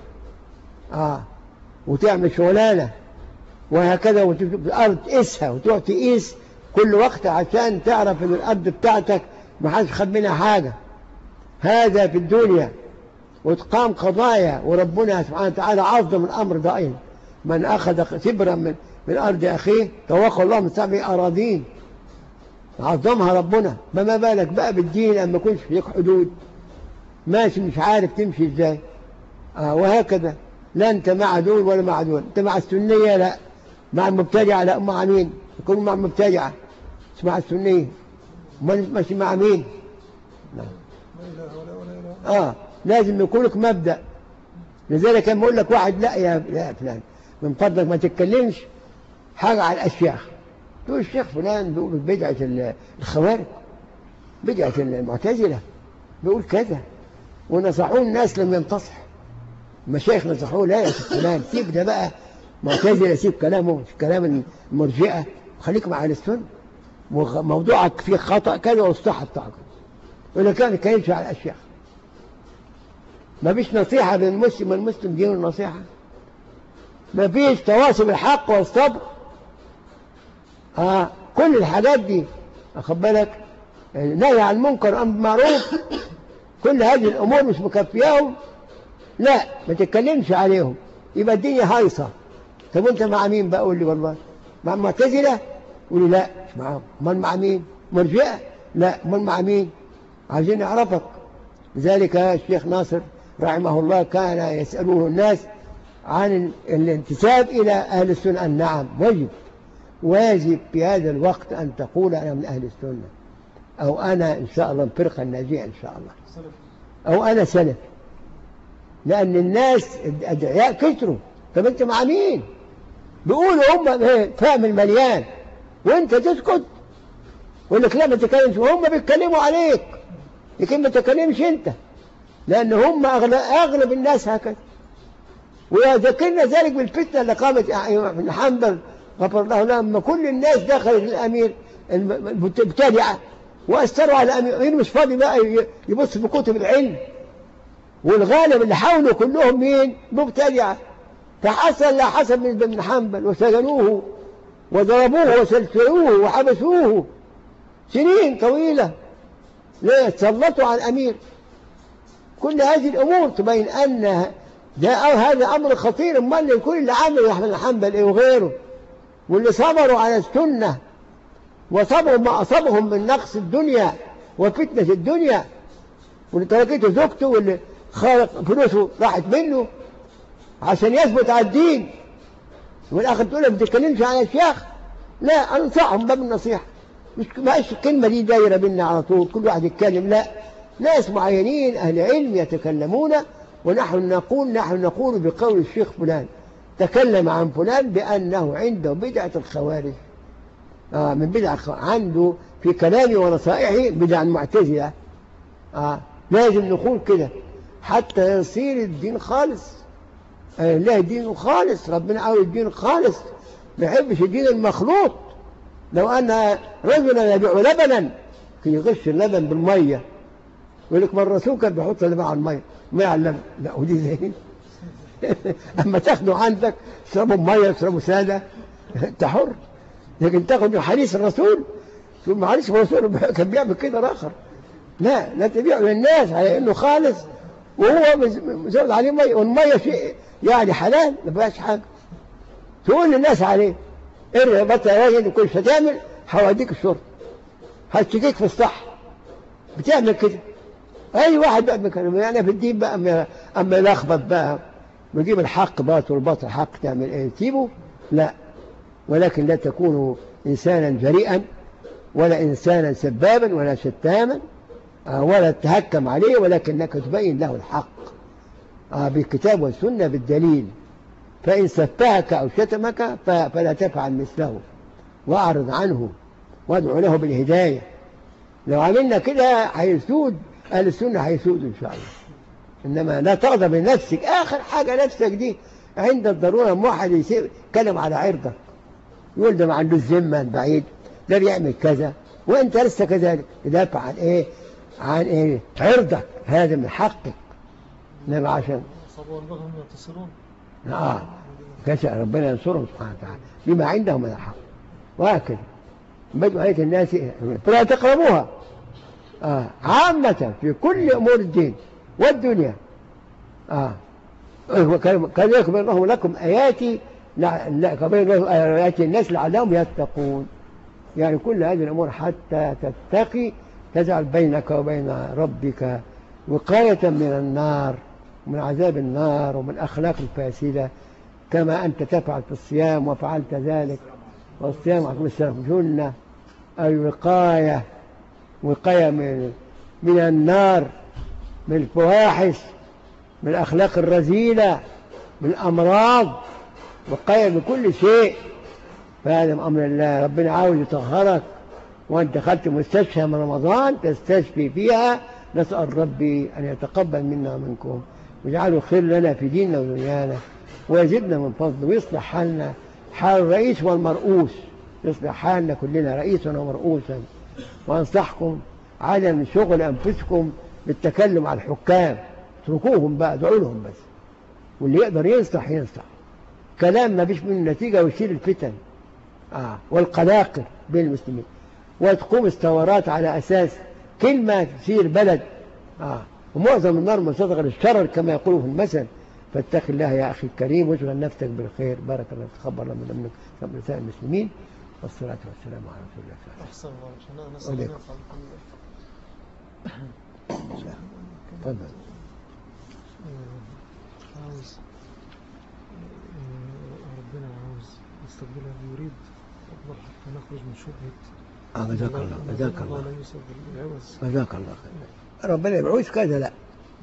وتعمل شغلانة، وهكذا. وتجيب الأرض تقيسها وتقعد تقيس كل وقت عشان تعرف إن الأرض بتاعتك ما حدش خد منها حاجة. هذا في الدنيا. وتقام قضايا، وربنا سبحانه وتعالى عظم الأمر دائما. من أخذ سبرا من أرض أخيه توقع الله من 7 أراضين، عظمها ربنا. فما بالك بقى بالدين أما يكونش فيك حدود، ماشي مش عارف تمشي ازاي. وهكذا. لا أنت مع دول ولا مع دول، أنت مع السنية لا، مع المبتدعة لا، مع مين؟ يكون مع المبتدعة مش مع السنية، ماشي مع مين؟ لازم يكون لك مبدأ. لذلك لما يقول لك واحد لا يا فلان من فضلك ما تتكلمش حاجة على الأشياخ، تقول الشيخ فلان بيقول بدعة الخوارج، بدعة المعتزلة، بيقول كذا، ونصحوه الناس لم ينتصح. مشايخ نصحوه لا يا شيخ فلان سيب ده بقى معتزلة، سيب كلامه كلام المرجئة، خليك مع أهل السنة، وموضوعك فيه خطأ كذا والصح بتاعك. ولا كان يمشي على الأشياخ. ما فيش نصيحة بين المسلم والمسلم، دين النصيحة. ما فيش تواصل بالحق والصبر. كل الحاجات دي أخد بالك، نهي عن المنكر أمر بالمعروف، كل هذه الأمور مش مكفياهم، لا ما تتكلمش عليهم، يبقى الدنيا هايصة. طب أنت مع مين بقى؟ قول لي والله مع المعتزلة؟ قول لي لا مش معاهم. امال مع مين؟ مرجئة؟ لا. امال مع مين؟ عايزين نعرفك. لذلك الشيخ ناصر رحمه الله كان يسألوه الناس عن الانتساب إلى أهل السنة. نعم واجب في هذا الوقت أن تقول أنا من أهل السنة، أو أنا إن شاء الله الفرقة الناجية إن شاء الله، أو أنا سلف. لأن الناس أدعياء كتروا. طب أنت مع مين؟ بيقولوا هم فهم المليان وأنت تسكت، ويقول لك لا ما تتكلمش، وهم بيتكلموا عليك لكن ما تتكلمش أنت، لأن هم أغلب الناس هكذا. وذكرنا ذلك بالفتنة اللي قامت ابن حنبل غفر الله له، لما كل الناس دخلت الأمير المبتدعة وأثروا على الأمير، مش فاضي بقى يبص في كتب العلم، والغالب اللي حاولوا كلهم مين؟ مبتدعة. فحصل لا حسب من ابن حنبل، وسجنوه وضربوه وسلسلوه وحبسوه سنين طويلة. ليه؟ تسلطوا على الأمير. كل هذه الأمور تبين أن هذا أمر خطير. امال كل اللي عمله ابن حنبل وغيره، واللي صبروا على السنة وصبروا ما أصابهم من نقص الدنيا وفتنة الدنيا، واللي تركته زوجته، واللي خالق فلوسه راحت منه عشان يثبت على الدين، والآخر تقول ما بتتكلمش عن الشيخ. لا، أنصحهم باب النصيحة، مش بقاش الكلمة دي دايرة بينا على طول كل واحد يتكلم. لا، ناس معينين أهل علم يتكلمون، ونحن نقول بقول الشيخ فلان تكلم عن فلان بأنه عنده بدعة الخوارج، من بدعة عنده في كلامه ونصائحه بدعة المعتزلة. لازم نقول كده حتى يصير الدين خالص. لا، الدين خالص، ربنا عاوز الدين خالص، ما يحبش الدين المخلوط. لو أن رجلا يبيع لبنا كي يغش اللبن بالمية، يقول لك ما الرسول كان بيحط اللبن على المية ما على اللبن، لا ودي زي أما تاخده عندك اشربوا مية اشربوا سادة أنت حر. لكن تاخد من حديث الرسول تقول ما حديث الرسول كان بيعمل كده آخر. لا تبيعه للناس على إنه خالص، وهو مزود عليه مية، والمية شيء يعني حلال ما بقاش حاجة، تقول للناس عليه الرباط يا راجل كل فتعمل هوديك الشرطة، هتشكيك في الصح، بتعمل كده. أي واحد بقى مكانه يعني في الدين بقى، أما يلخبط بقى ويجيب الحق باطل والباطل حق، تعمل إيه؟ تسيبه؟ لا، ولكن لا تكونوا إنسانا جريئا ولا إنسانا سبابا ولا شتاما ولا تهكم عليه، ولكنك تبين له الحق بالكتاب والسنة بالدليل. فإن سفهك أو شتمك فلا تفعل مثله وأعرض عنه وادعو له بالهداية. لو عملنا كده هيسود أهل السنة، هيسود إن شاء الله. إنما لا تغضب لنفسك، آخر حاجة نفسك دي عند الضرورة. واحد يتكلم على عرضك، يقول ده ما عندوش ذمة بعيد، ده بيعمل كذا وأنت لسه كذلك، تدافع عن إيه؟ عن إيه؟ عرضك، هذا من حقك. إنما عشان صبوا البغم ينتصرون. كسر ربنا ينصرهم سبحانه وتعالى بما عندهم من الحق. وهكذا بدء آية الناس فلا تقربوها عامة في كل أمور الدين والدنيا. كذلك بين الله لكم آياتي، كبين الله آيات الناس لعلهم يتقون. يعني كل هذه الأمور حتى تتقي، تجعل بينك وبين ربك وقاية من النار، من عذاب النار ومن أخلاق الفاسدة، كما أنت تفعل في الصيام وفعلت ذلك. والصيام عليكم السلام جنة، أي وقاية من النار، من الفواحش، من الأخلاق الرذيلة، من الأمراض، وقاية من كل شيء. فهذا من أمر الله. ربنا عاوز يطهرك، وأنت دخلت مستشفى من رمضان تستشفي فيها. نسأل ربي أن يتقبل منا ومنكم ويجعله خير لنا في ديننا ودنيانا، ويزدنا من فضله، ويصلح حالنا، حال الرئيس والمرؤوس، يصلح حالنا كلنا رئيسا ومرؤوسا. وأنصحكم عدم شغل أنفسكم بالتكلم على الحكام، اتركوهم بقى، ادعوا لهم بس، واللي يقدر ينصح ينصح. كلام ما فيش منه نتيجة ويشيل الفتن والقلاقل بين المسلمين، وتقوم الثورات على أساس كلمة تثير بلد. ومعظم النار مصدق للشرر كما يقولوا في المثل. فاتق الله يا أخي الكريم واشغل نفسك بالخير. بارك الله تقبل الله منك من رسائل المسلمين، والصلاة والسلام على رسول الله. أحسن الله. نسأل الله تفضل. عاوز ربنا عاوز يستقبلها، يريد أفضل حتى نخرج من شبهة. جزاك الله، جزاك الله، لا يوسف بالعوز. جزاك الله خير. ربنا يبعوث كذا، لا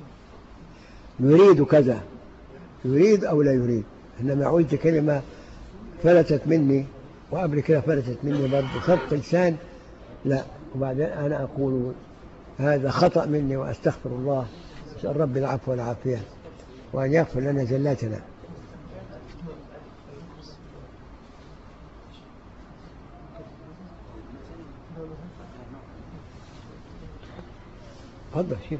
يريد كذا، يريد أو لا يريد. إنما عوزت كلمة فلتت مني، وقبل كده فلتت مني برضه سبق لسان، لا. وبعدين أنا أقول هذا خطأ مني وأستغفر الله، أسأل ربي العفو والعافية وأن يغفر لنا زلاتنا. تفضل شيل.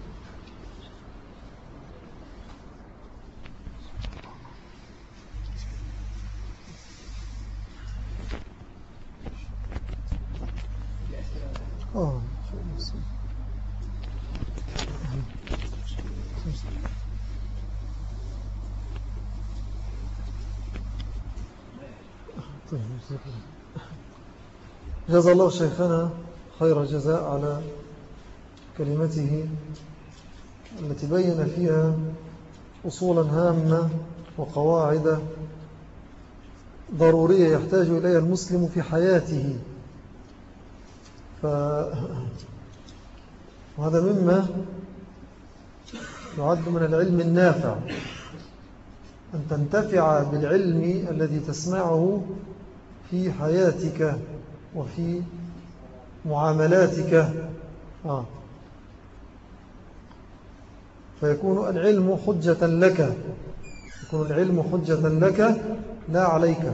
جزا الله شيخنا خير الجزاء على كلمته التي بين فيها أصولا هامة وقواعد ضرورية يحتاج إليها المسلم في حياته. وهذا مما يعد من العلم النافع، أن تنتفع بالعلم الذي تسمعه في حياتك وفي معاملاتك. فيكون العلم حجة لك، يكون العلم حجة لك لا عليك.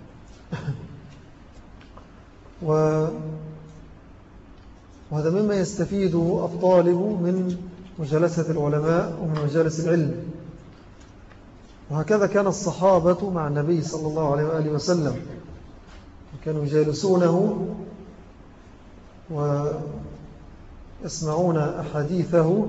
وهذا مما يستفيده الطالب من مجالسة العلماء ومن مجالس العلم. وهكذا كان الصحابة مع النبي صلى الله عليه وآله وسلم، كانوا يجالسونه ويسمعون أحاديثه،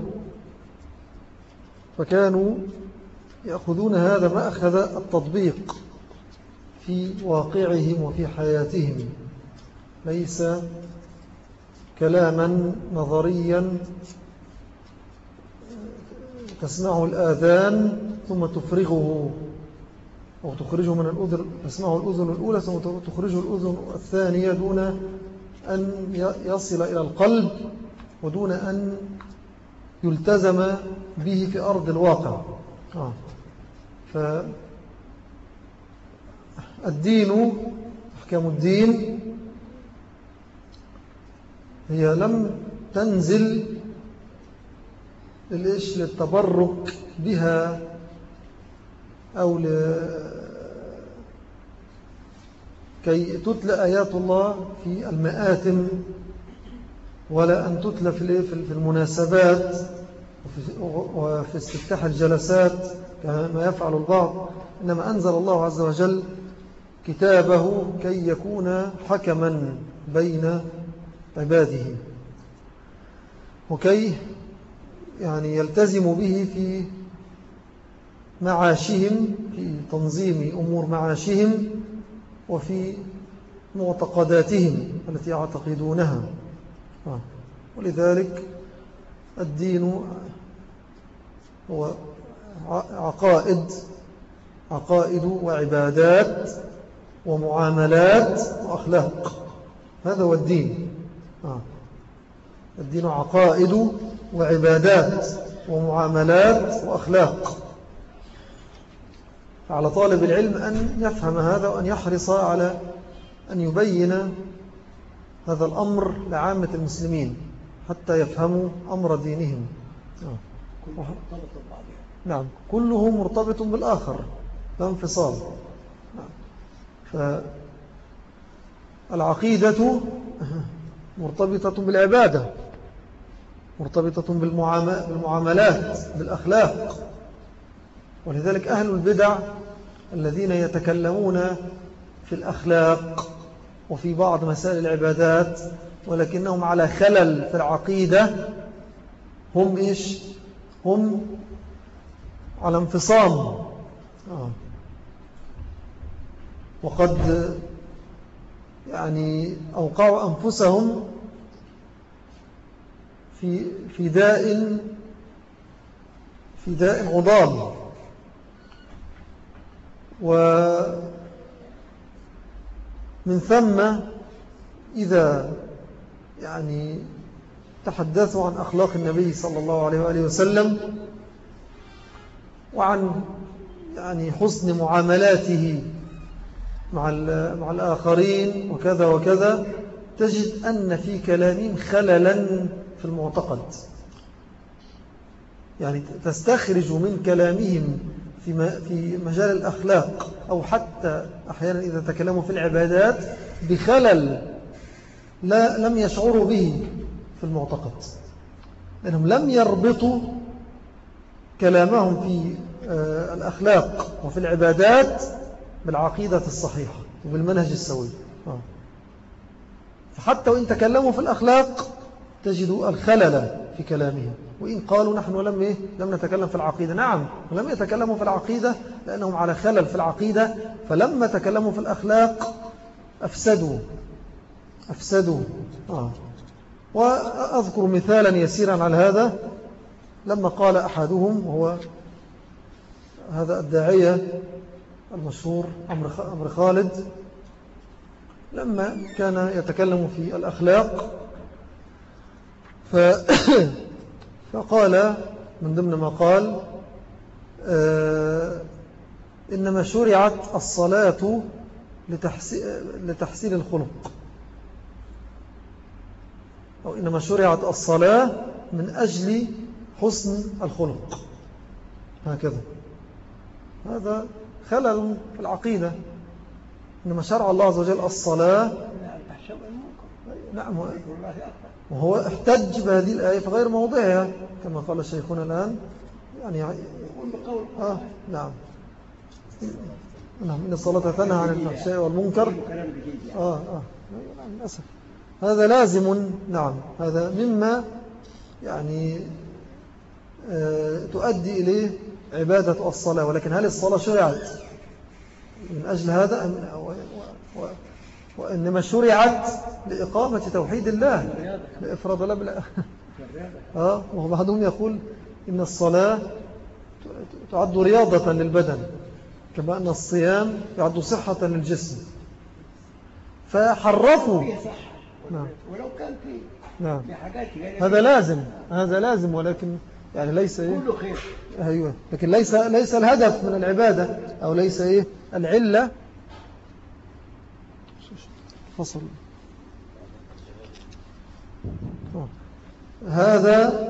فكانوا يأخذون هذا ما أخذ التطبيق في واقعهم وفي حياتهم، ليس كلاما نظريا تسمعه الآذان ثم تفرغه أو تخرجه من الأذن، تسمعه الأذن الأولى ثم تخرجه الأذن الثانية دون أن يصل إلى القلب ودون أن يلتزم به في أرض الواقع. فالدين، أحكام الدين هي لم تنزل للتبرك بها أو كي تتلى آيات الله في المآتم، ولا أن تتلى في المناسبات وفي استفتاح الجلسات كما يفعل البعض. إنما أنزل الله عز وجل كتابه كي يكون حكما بين عباده، وكي يعني يلتزم به في معاشهم، في تنظيم أمور معاشهم وفي معتقداتهم التي يعتقدونها. ولذلك الدين هو عقائد وعبادات ومعاملات وأخلاق. هذا هو الدين. الدين عقائد وعبادات ومعاملات وأخلاق. فعلى طالب العلم أن يفهم هذا وأن يحرص على أن يبين هذا الأمر لعامة المسلمين حتى يفهموا أمر دينهم. نعم، كله مرتبط بالآخر لا انفصال. فالعقيدة مرتبطة بالعبادة، مرتبطة بالمعاملات، بالأخلاق. ولذلك أهل البدع الذين يتكلمون في الأخلاق وفي بعض مسائل العبادات ولكنهم على خلل في العقيدة، هم إيش؟ هم على انفصام. وقد يعني أوقعوا أنفسهم في داء عضال. ومن ثم إذا يعني تحدثوا عن أخلاق النبي صلى الله عليه وآله وسلم وعن يعني حسن معاملاته مع الآخرين وكذا وكذا، تجد أن في كلامهم خللا في المعتقد. يعني تستخرج من كلامهم في مجال الأخلاق أو حتى أحيانا إذا تكلموا في العبادات بخلل لم يشعروا به في المعتقد، لأنهم لم يربطوا كلامهم في الأخلاق وفي العبادات بالعقيدة الصحيحة وبالمنهج السوي. فحتى وإن تكلموا في الأخلاق تجدوا الخلل في كلامهم، وإن قالوا نحن لم نتكلم في العقيدة. نعم، لم يتكلموا في العقيدة لأنهم على خلل في العقيدة، فلما تكلموا في الأخلاق أفسدوا. وأذكر مثالا يسيرا على هذا. لما قال أحدهم، وهو هذا الداعية المشهور عمرو خالد، لما كان يتكلم في الأخلاق فقال من ضمن ما قال إنما شرعت الصلاة لتحسين الخلق، أو إنما شرعت الصلاة من أجل حسن الخلق. هكذا، هذا خلل في العقيدة. إنما شرع الله عز وجل الصلاة. نعم، وهو احتج بهذه الآية في غير موضعها كما قال شيخنا الآن. يعني نعم، إن الصلاة تنهى عن الفحشاء والمنكر. للأسف هذا لازم. نعم، هذا مما يعني تؤدي إليه عبادة الصلاة. ولكن هل الصلاة شرعت من أجل هذا وإنما شرعت لإقامة توحيد الله لإفراد الله وبعضهم يقول إن الصلاة تعد رياضة للبدن كما أن الصيام يعد صحة للجسم فحرفوا. نعم. ولو كان في نعم. حاجات هذا لازم ولكن يعني ليس كله خير. أيوة لكن ليس الهدف من العبادة أو ليس العلة. فصل هذا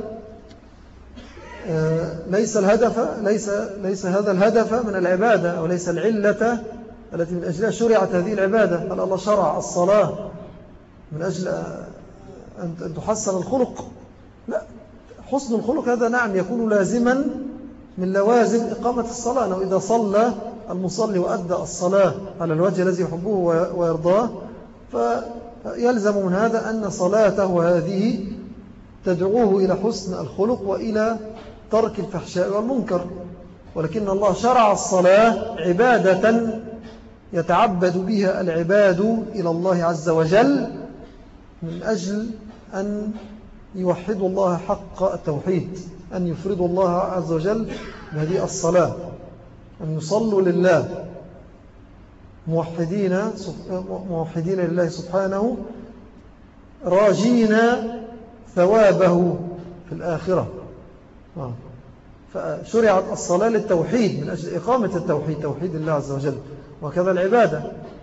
ليس هذا الهدف من العبادة أو ليس العلة التي من أجلها شرعت هذه العبادة. بل الله شرع الصلاة من أجل أن تحسن الخلق. لا، حسن الخلق هذا نعم يكون لازما من لوازم إقامة الصلاة، أنه إذا صلى المصلي وأدى الصلاة على الوجه الذي يحبه ويرضاه فيلزم من هذا أن صلاته هذه تدعوه إلى حسن الخلق وإلى ترك الفحشاء والمنكر. ولكن الله شرع الصلاة عبادة يتعبد بها العباد إلى الله عز وجل من أجل أن يوحدوا الله حق التوحيد، أن يفردوا الله عز وجل بهذه الصلاة، أن يصلوا لله موحدين لله سبحانه راجين ثوابه في الآخرة. فشرعت الصلاة للتوحيد من أجل إقامة التوحيد، توحيد الله عز وجل، وكذا العبادة.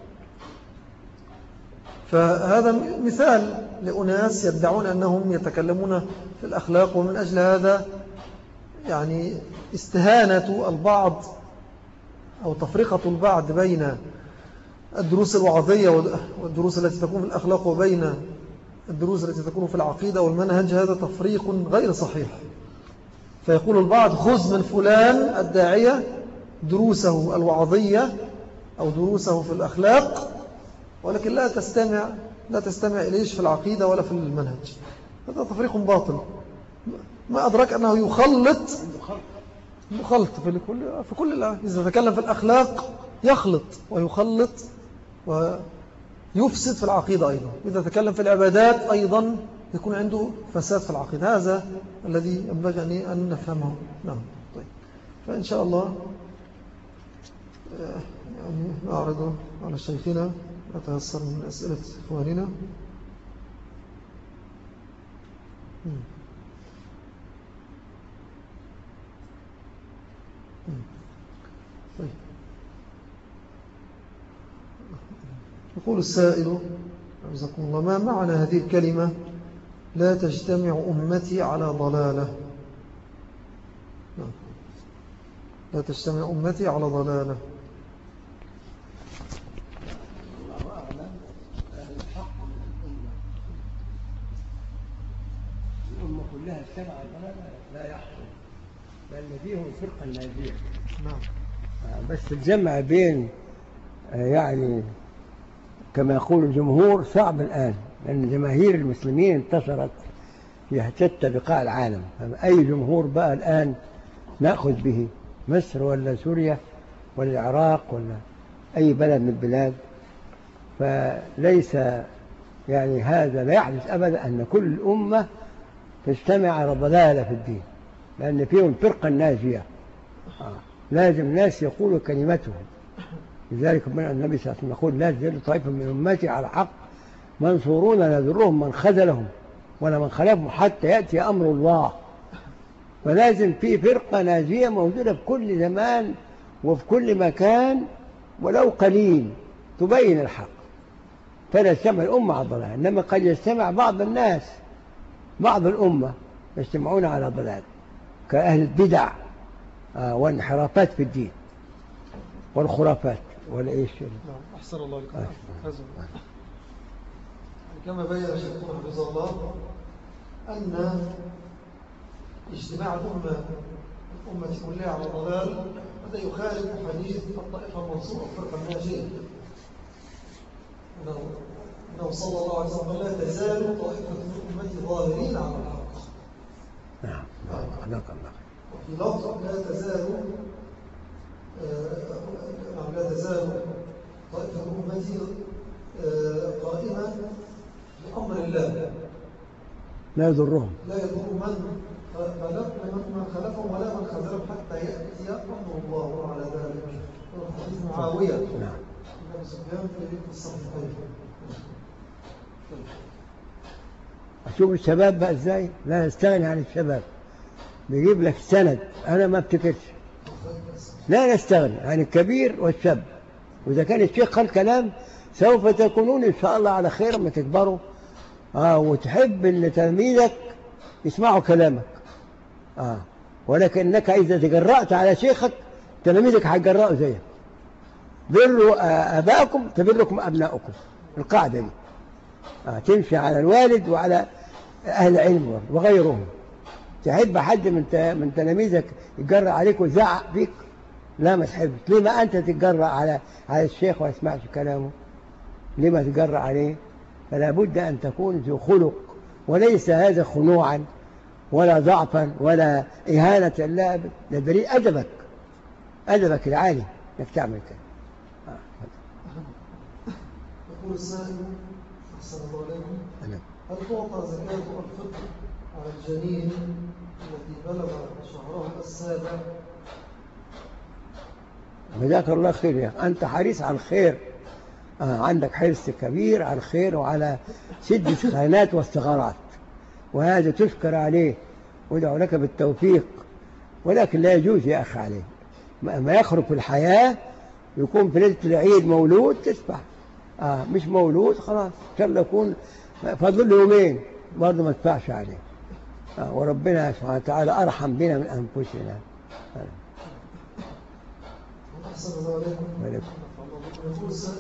فهذا مثال لأناس يدعون أنهم يتكلمون في الأخلاق، ومن أجل هذا يعني استهانة البعض أو تفرقة البعض بين الدروس الوعظية والدروس التي تكون في الأخلاق وبين الدروس التي تكون في العقيدة والمنهج، هذا تفريق غير صحيح. فيقول البعض خذ من فلان الداعية دروسه الوعظية أو دروسه في الأخلاق، ولكن لا تستمع إليش في العقيدة ولا في المنهج. هذا تفريق باطل. ما أدرك أنه يخلط في كل إذا تكلم في الأخلاق يخلط ويخلط ويفسد في العقيدة أيضا. إذا تكلم في العبادات أيضا يكون عنده فساد في العقيدة. هذا الذي ينبغي أن نفهمه. نعم. طيب، فإن شاء الله يعني نعرض على شيخنا نتيسر من أسئلة إخواننا. طيب. يقول السائل عزكم الله: ما معنى هذه الكلمة لا تجتمع أمتي على ضلالة؟ لا تجتمع أمتي على ضلالة. الله أعلم. الحق الأمة كلها اجتمع ضلالة لا يحصل، بل فيهم الفرقة الناجية. نعم. بس الجمع بين يعني كما يقول الجمهور صعب الآن، لأن جماهير المسلمين انتشرت في شتى بقاع العالم. أي جمهور بقى الآن نأخذ به؟ مصر ولا سوريا ولا العراق ولا أي بلد من البلاد؟ فليس يعني هذا لا يحدث أبدا أن كل أمة تجتمع على ضلالة في الدين، لأن فيهم فرقة ناجية. لازم ناس يقولوا كلمتهم. لذلك النبي صلى الله عليه وسلم يقول: لا تزال طائفة من أمتي على حق منصورون لا يضرهم من خذلهم ولا من خالفهم حتى يأتي أمر الله. فلازم في فرقة ناجية موجودة في كل زمان وفي كل مكان ولو قليل تبين الحق، فلا يجتمع الأمة على ضلال. إنما قد يجتمع بعض الناس، بعض الأمة يجتمعون على ضلال كأهل البدع والانحرافات في الدين والخرافات ولا إيش. أحسن الله لكم. كما بين شيخنا حفظه الله أن اجتماع الأمة كلها على الضلال هذا يخالف حديث الطائفة المنصورة الفرقة الناجية، أنه صلى الله عليه وسلم: لا تزال طائفة من أمتي ظاهرين على الحق. نعم. وفي لفظ: لا تزال لا تزال طائفة أمتي قائمة بأمر الله لا يضرهم لا يضر من خلفهم ولا من خذلهم حتى يأتي أمر الله على ذلك. حديث معاوية نعم. النبي سفيان في الصحيحين. أشوف الشباب بقى إزاي لا يستغني عن الشباب، بيجيب لك سند. أنا ما ابتكرش، لا نستغني عن الكبير والشاب. وإذا كان الشيخ قال كلام سوف تكونون إن شاء الله على خير لما تكبروا وتحب أن تلاميذك يسمعوا كلامك. ولكنك إذا تجرأت على شيخك تلاميذك هيجرأوا زيك. بروا آباءكم تبركم أبناؤكم. القاعدة دي تمشي على الوالد وعلى أهل العلم وغيرهم. تحب حد من تلاميذك يتجرأ عليك ويزعق فيك؟ لا، ما تحبش. ليه ما أنت تتجرأ على الشيخ وما يسمعش كلامه؟ ليه ما تتجرأ عليه؟ فلا بد أن تكون ذو خلق، وليس هذا خنوعا ولا ضعفا ولا إهانة. لا، ده دليل أدبك العالي انك تعمل كده. يقول السائل أحسن الله عليكم، هل تعطى زكاة الفطر على الجنين الذي بلغ شهره السابع؟ جزاك الله خير يا أخي، أنت حريص على الخير. عندك حرص كبير على الخير وعلى سد الخانات والثغرات، وهذا تشكر عليه وادعو لك بالتوفيق. ولكن لا يجوز يا أخي عليه ما يخرج في الحياة يكون في ليلة العيد مولود تسبح. مش مولود خلاص إن شاء الله يكون فضل يومين برضه ما تدفعش عليه. وربنا سبحانه وتعالى أرحم بنا من أنفسنا. أحسن الله عليكم. يقول السائل،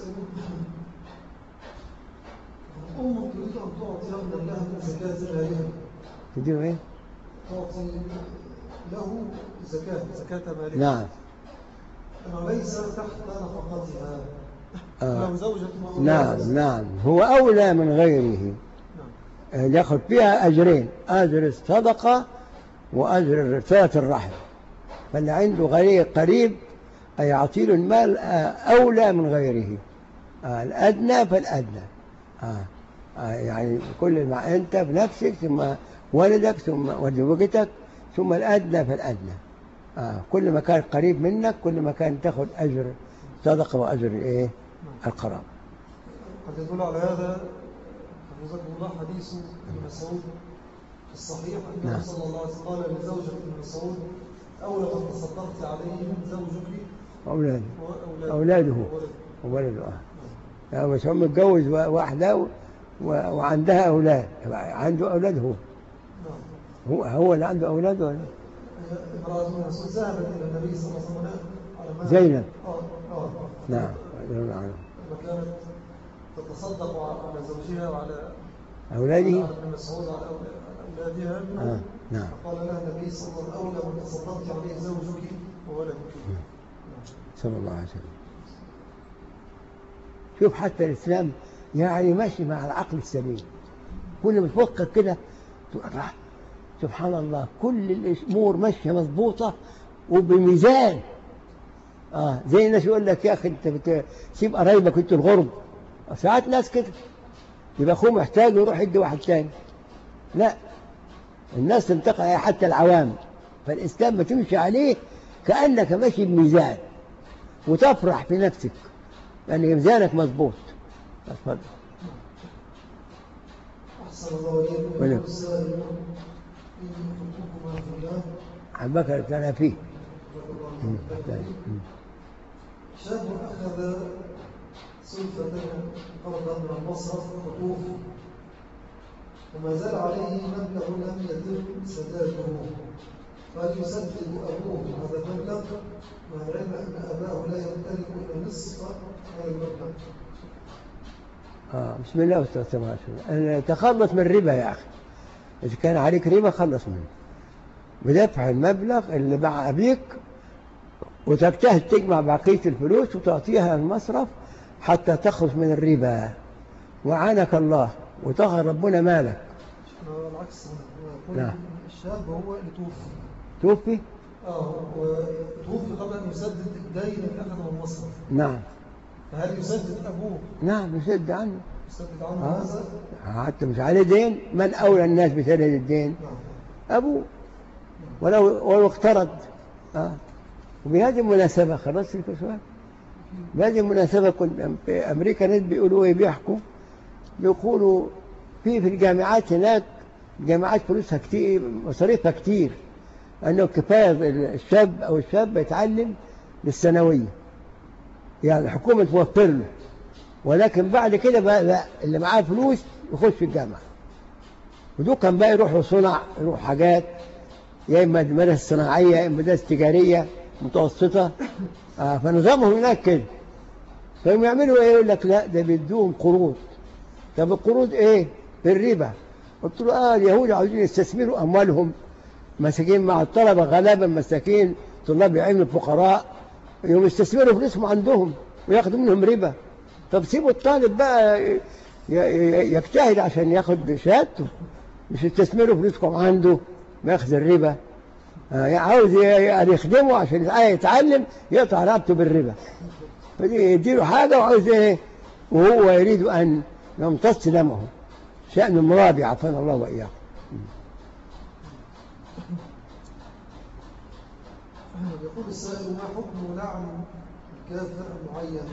أم تريد أن تعطي ابنا لها من زكاة مالها. تدير إيه؟ تعطي له زكاة مالها. نعم. أنه ليس تحت نفقتها. له زوجة. نعم. هو أولى من غيره. يأخذ فيها أجرين، أجر الصدقة وأجر صلة الرحم. فاللي عنده قريب يعطي له المال أولى من غيره. الأدنى فالأدنى. يعني كل ما أنت بنفسك ثم ولدك ثم وزوجتك ثم الأدنى فالأدنى. كل ما كان قريب منك كل ما كان تأخذ أجر صدقة وأجر القرابة. قد يدل على هذا حفظكم الله حديث ابن مسعود في الصحيح أنه صلى الله عليه وسلم قال لزوجة ابن مسعود: أولى من تصدقت عليهم زوجك أولاده وولده. بس هم متجوز واحدة وعندها أولاد، عنده أولاد. هو اللي عنده أولاد ولا؟ امرأة ابن مسعود ذهبت إلى النبي صلى الله عليه وسلم زينب. نعم. وكانت تتصدق على زوجها وعلى أولاده. ابن مسعود على أولادها. نعم. فقال لها النبي صلى الله عليه وسلم: أولى من تصدقت عليه زوجك وولدك. صلى الله عليه وسلم. شوف حتى الإسلام يعني ماشي مع العقل السليم. كل ما تفكر كده سبحان الله كل الأمور ماشية مضبوطة وبميزان. زي الناس يقول لك يا أخي أنت بتسيب قرايبك أنت الغرب. ساعات ناس كده يبقى أخوه محتاج ويروح يدي واحد تاني. لا، الناس تنتقل حتى العوام. فالإسلام ما تمشي عليه كأنك ماشي بميزان وتفرح في نفسك لأن ميزانك مضبوط. أتفضل. أحسن الله عليكم. عن بكر كان فيه شاب أخذ سلفة قرضا من المصرف خطوف وما زال عليه مبلغ لم يتم سداده، فهل يسدد أبوه هذا المبلغ مع العلم أن أباه لا يمتلك إلا نصف هذا المبلغ؟ بسم الله والصلاة والسلام. تخلص من الربا يا أخي. إذا كان عليك ربا خلص منه بدفع المبلغ اللي مع أبيك، وتجتهد تجمع بقية الفلوس وتعطيها المصرف حتى تخلص من الربا وعانك الله وتغفر ربنا مالك. العكس. نعم. الشاب هو اللي توفي. وتوفي قبل أن يسدد الدين اللي أخذه من مصر. نعم. فهل يسدد أبوه؟ نعم يسد عنه. يسدد عنه هذا؟ حتى مش عليه دين، من أولى الناس بسدد الدين؟ أبوه، ولو اقترض. وبهذه المناسبة خلصت الكسوات. بهذه المناسبة كنت في أمريكا ناس بيقولوا إيه، بيقولوا في الجامعات هناك، جامعات فلوسها كتير، مصاريفها كتير، أنه كفاية الشاب أو الشاب يتعلم للثانوية، يعني الحكومة توفر له، ولكن بعد كده بقى لا، اللي معاه فلوس يخش في الجامعة، ودول كان بقى يروحوا صنع، يروح حاجات، يا إما مدارس صناعية يا إما مدارس تجارية متوسطة. فنظامهم هناك كده. فهم يعملوا إيه؟ يقول لك لا ده بيدوهم قروض. طب القروض إيه؟ بالربا. قلت له اليهود عاوزين يستثمروا أموالهم، مساكين مع الطلبة غلابا، مساكين طلاب علم الفقراء، يوم يستثمروا فلوسهم عندهم وياخدوا منهم ربا. طب سيبوا الطالب بقى يجتهد عشان ياخد شهادته، مش يستثمروا فلوسكم عنده ما ياخذ الربا. عاوز يخدمه عشان يتعلم، يقطع رقبته بالربا. فدي يديله حاجة وعاوز ايه، وهو يريد أن يمتص دمه. شأن المرابي عافانا الله وإياه. يقول السائل: ما حكم لعن الكافر المعين؟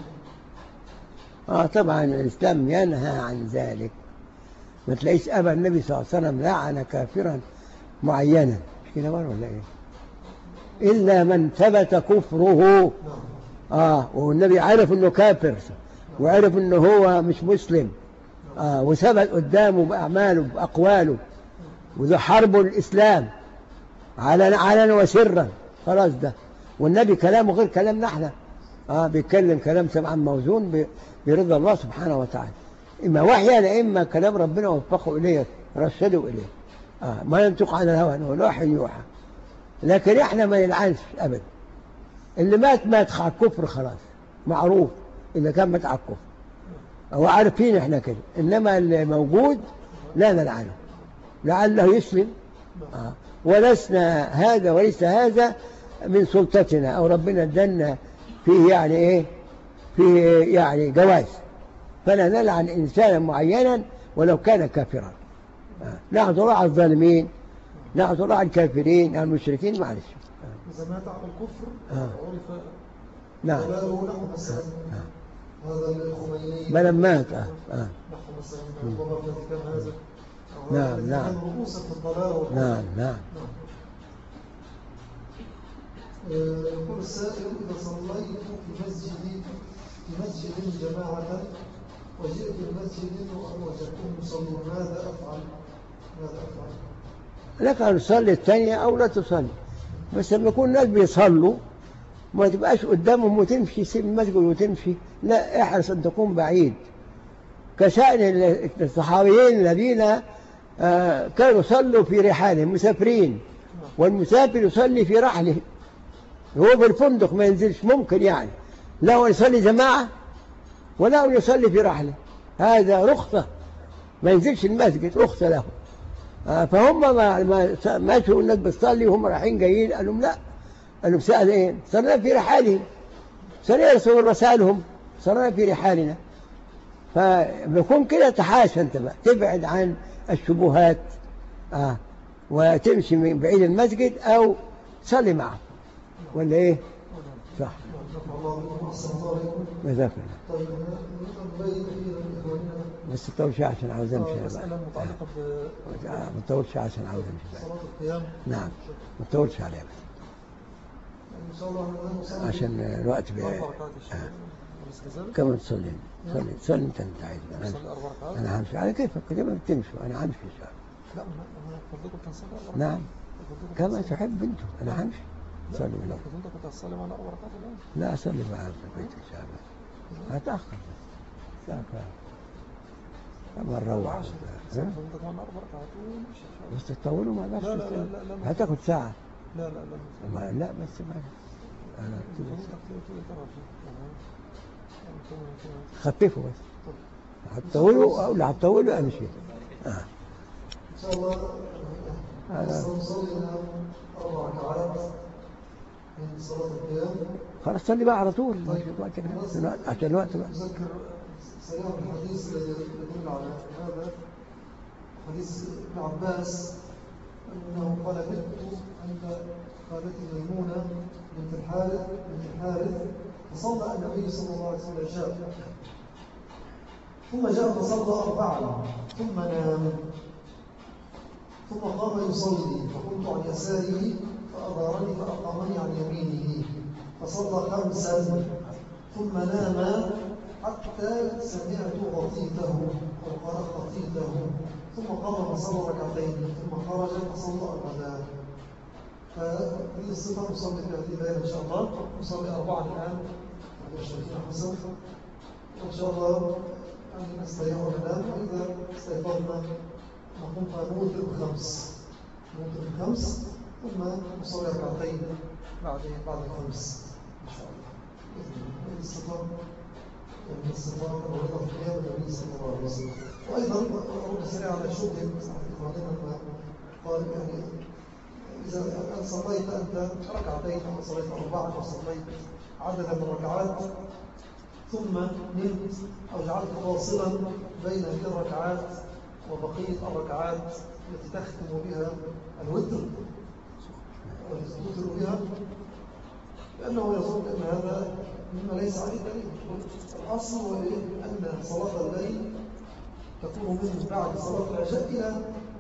طبعا الإسلام ينهى عن ذلك. ما تلاقيش أبا النبي صلى الله عليه وسلم لعن كافرا معينا، مش كده ولا إيه؟ إلا من ثبت كفره. والنبي عرف أنه كافر، وعرف أنه هو مش مسلم، وثبت قدامه بأعماله بأقواله، وذا حرب الإسلام علنا وسرا، خلاص ده. والنبي كلامه غير كلامنا احنا، بيتكلم كلام سمعا موزون برضا الله سبحانه وتعالى، إما وحيا إما كلام ربنا وفقه إليه رشده إليه. ما ينطق عن الهوى، إنه وحي يوحى. لكن احنا ما نلعنش أبدا. اللي مات على الكفر خلاص، معروف إذا كان مات على الكفر، أو عارفين احنا كده. إنما اللي موجود لا نلعنه، لعله يسلم. ولسنا هذا وليس هذا من سلطتنا، أو ربنا ادانا فيه يعني إيه، فيه يعني جواز، فلا نلعن إنسانا معينا ولو كان كافرا. نعذر على الظالمين، نعذر على الكافرين، على المشركين، معلش. إذا مات على الكفر عرف نعم. هذا الخميني بل مات. نعم. نعم. نعم. يقول السائل: إذا صليت في مسجد جماعة وجئت المسجد ووجدتهم يصلون، ماذا أفعل؟ لك أن تصلي الثانية أو لا تصلي، بس لما يكون الناس بيصلوا ما تبقاش قدامهم وتمشي، سيب المسجد وتمشي، لا، احرص أن تكون بعيد. كشأن الصحابيين الذين كانوا يصلوا في رحالهم، مسافرين، والمسافر يصلي في رحله، هو في الفندق ما ينزلش، ممكن يعني لا يصلي جماعة ولا يصلي في رحله، هذا رخصة، ما ينزلش المسجد، رخصة له. فهم ما ماشوا الناس بتصلي وهم رايحين جايين، قال لهم لا، قال لهم سأل ايه؟ صلينا في رحالهم. صلينا رسول الله سألهم، صلينا في رحالنا. فبكون كده تحاشى انت بقى، تبعد عن الشبهات، وتمشي من بعيد المسجد او تصلي معه، ولا ايه؟ صح. جزاك الله. بس تطولش عشان عاوز امشي بقى. ما تطولش عشان عاوز امشي بقى. نعم، ما تطولش عليها بس عشان الوقت بقى. كم تصلي؟ صلي انت عايز. انا همشي على كيفك كده، ما بتمشي، انا همشي ان شاء الله. لا، نعم، كما تحب انت، انا همشي. صلي بالله. انت كنت هتصلي معنا 4 ركعات الان؟ لا، اصلي معاك في البيت ان شاء الله. هتاخر ساعه اما نروح. بس تطولوا ما بس. لا هتاخد ساعه. لا بس ما انا خففوا بس. هتطولوا او لا هتطولوا امشي. ان شاء الله نصلي 4 ركعات من صلاة القيام. خلاص صلي بقى على طول. طيب. عشان الوقت بقى. أذكر سريعا الحديث الذي يدل على هذا، حديث ابن عباس أنه قال بت عند خالتي ميمونة بنت الحارث فصلى النبي صلى الله عليه وسلم العشاء ثم جاء فصلى 4 ثم نام ثم قام يصلي فقمت عن يساره فأدارني فأقامني عن يمينه فصلى 5 ثم نام حتى سمعت غطيته أو قرأ غطيته ثم قام فصلى 2 ثم خرج فصلى الغداء. فهذه الصفة نصلي في هذه الليلة إن شاء الله. نصلي 4 الآن حسن إن شاء الله يعني نستيقظ وننام، وإذا استيقظنا نقوم فنوتر ب5 ثم نصلي 2 بعد 5 إن شاء الله. هذه الصفة من الصفات الواردة في قيام النبي صلى الله عليه وسلم. وأيضا أرد سريعا على شبهة إخواننا ما قال يعني إذا صليت أنت 2 أو صليت 4 أو صليت عددا من الركعات ثم نمت أو جعلت فاصلا بين هذه الركعات وبقية الركعات التي تختم بها الوتر والتي توتر بها، لأنه يظن أن هذا مما ليس عليه دليل. الأصل هو أن صلاة الليل تكون من بعد صلاة العشاء إلى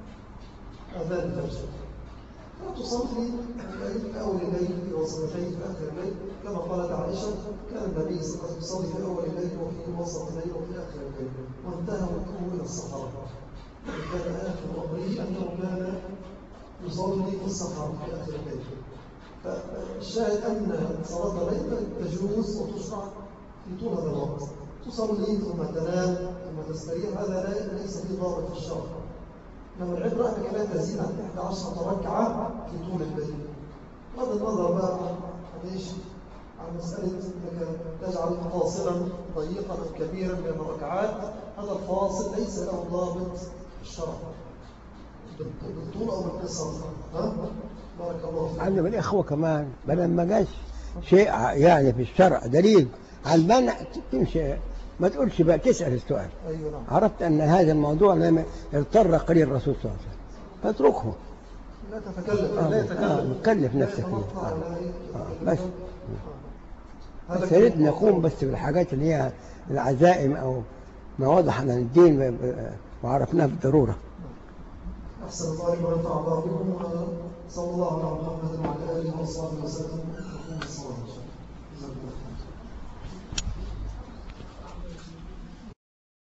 أذان الفجر، لا تصلي في أول الليل في وسطين في آخر الليل، كما قالت عائشة كان النبي صلى الله عليه وسلم يصلي في أول الليل وفي وسط الليل وفي آخر الليل، وانتهى وقته إلى السحر. كان آخر أمره أنه كان يصلي في السحر في آخر الليل. فالشاهد أن صلاة الليل تجوز وتشرع في طول هذا الوقت، تصلي ثم تنام ثم تستريح، هذا ليس فيه ضابط في الشرع. إنما العبرة أنك لا تزيد عن 11 ركعة في طول الليل. هذا النظر بقى عن مسألة أنك تجعل فاصلا ضيقا أو كبيرا بين الركعات، هذا الفاصل ليس له ضابط في الشرع بالطول أو بالقصر. بارك الله فيك. عندنا الإخوة كمان بدل ما جاش شيء يعني في الشرع دليل على المنع تمشي ما تقولش بقى تسأل السؤال. أيوة نعم. عرفت أن هذا الموضوع لما اضطر قليل الرسول صلى الله عليه وسلم فاتركه. لا تتكلم مكلف نفسك فيه. بس يريد نقوم بس بالحاجات اللي هي العزائم أو ما وضح عن الدين وعرفناه بالضرورة. أحسن الله ونفع الله بكم، صلى الله على محمد وعلى آله وصحبه وسلم.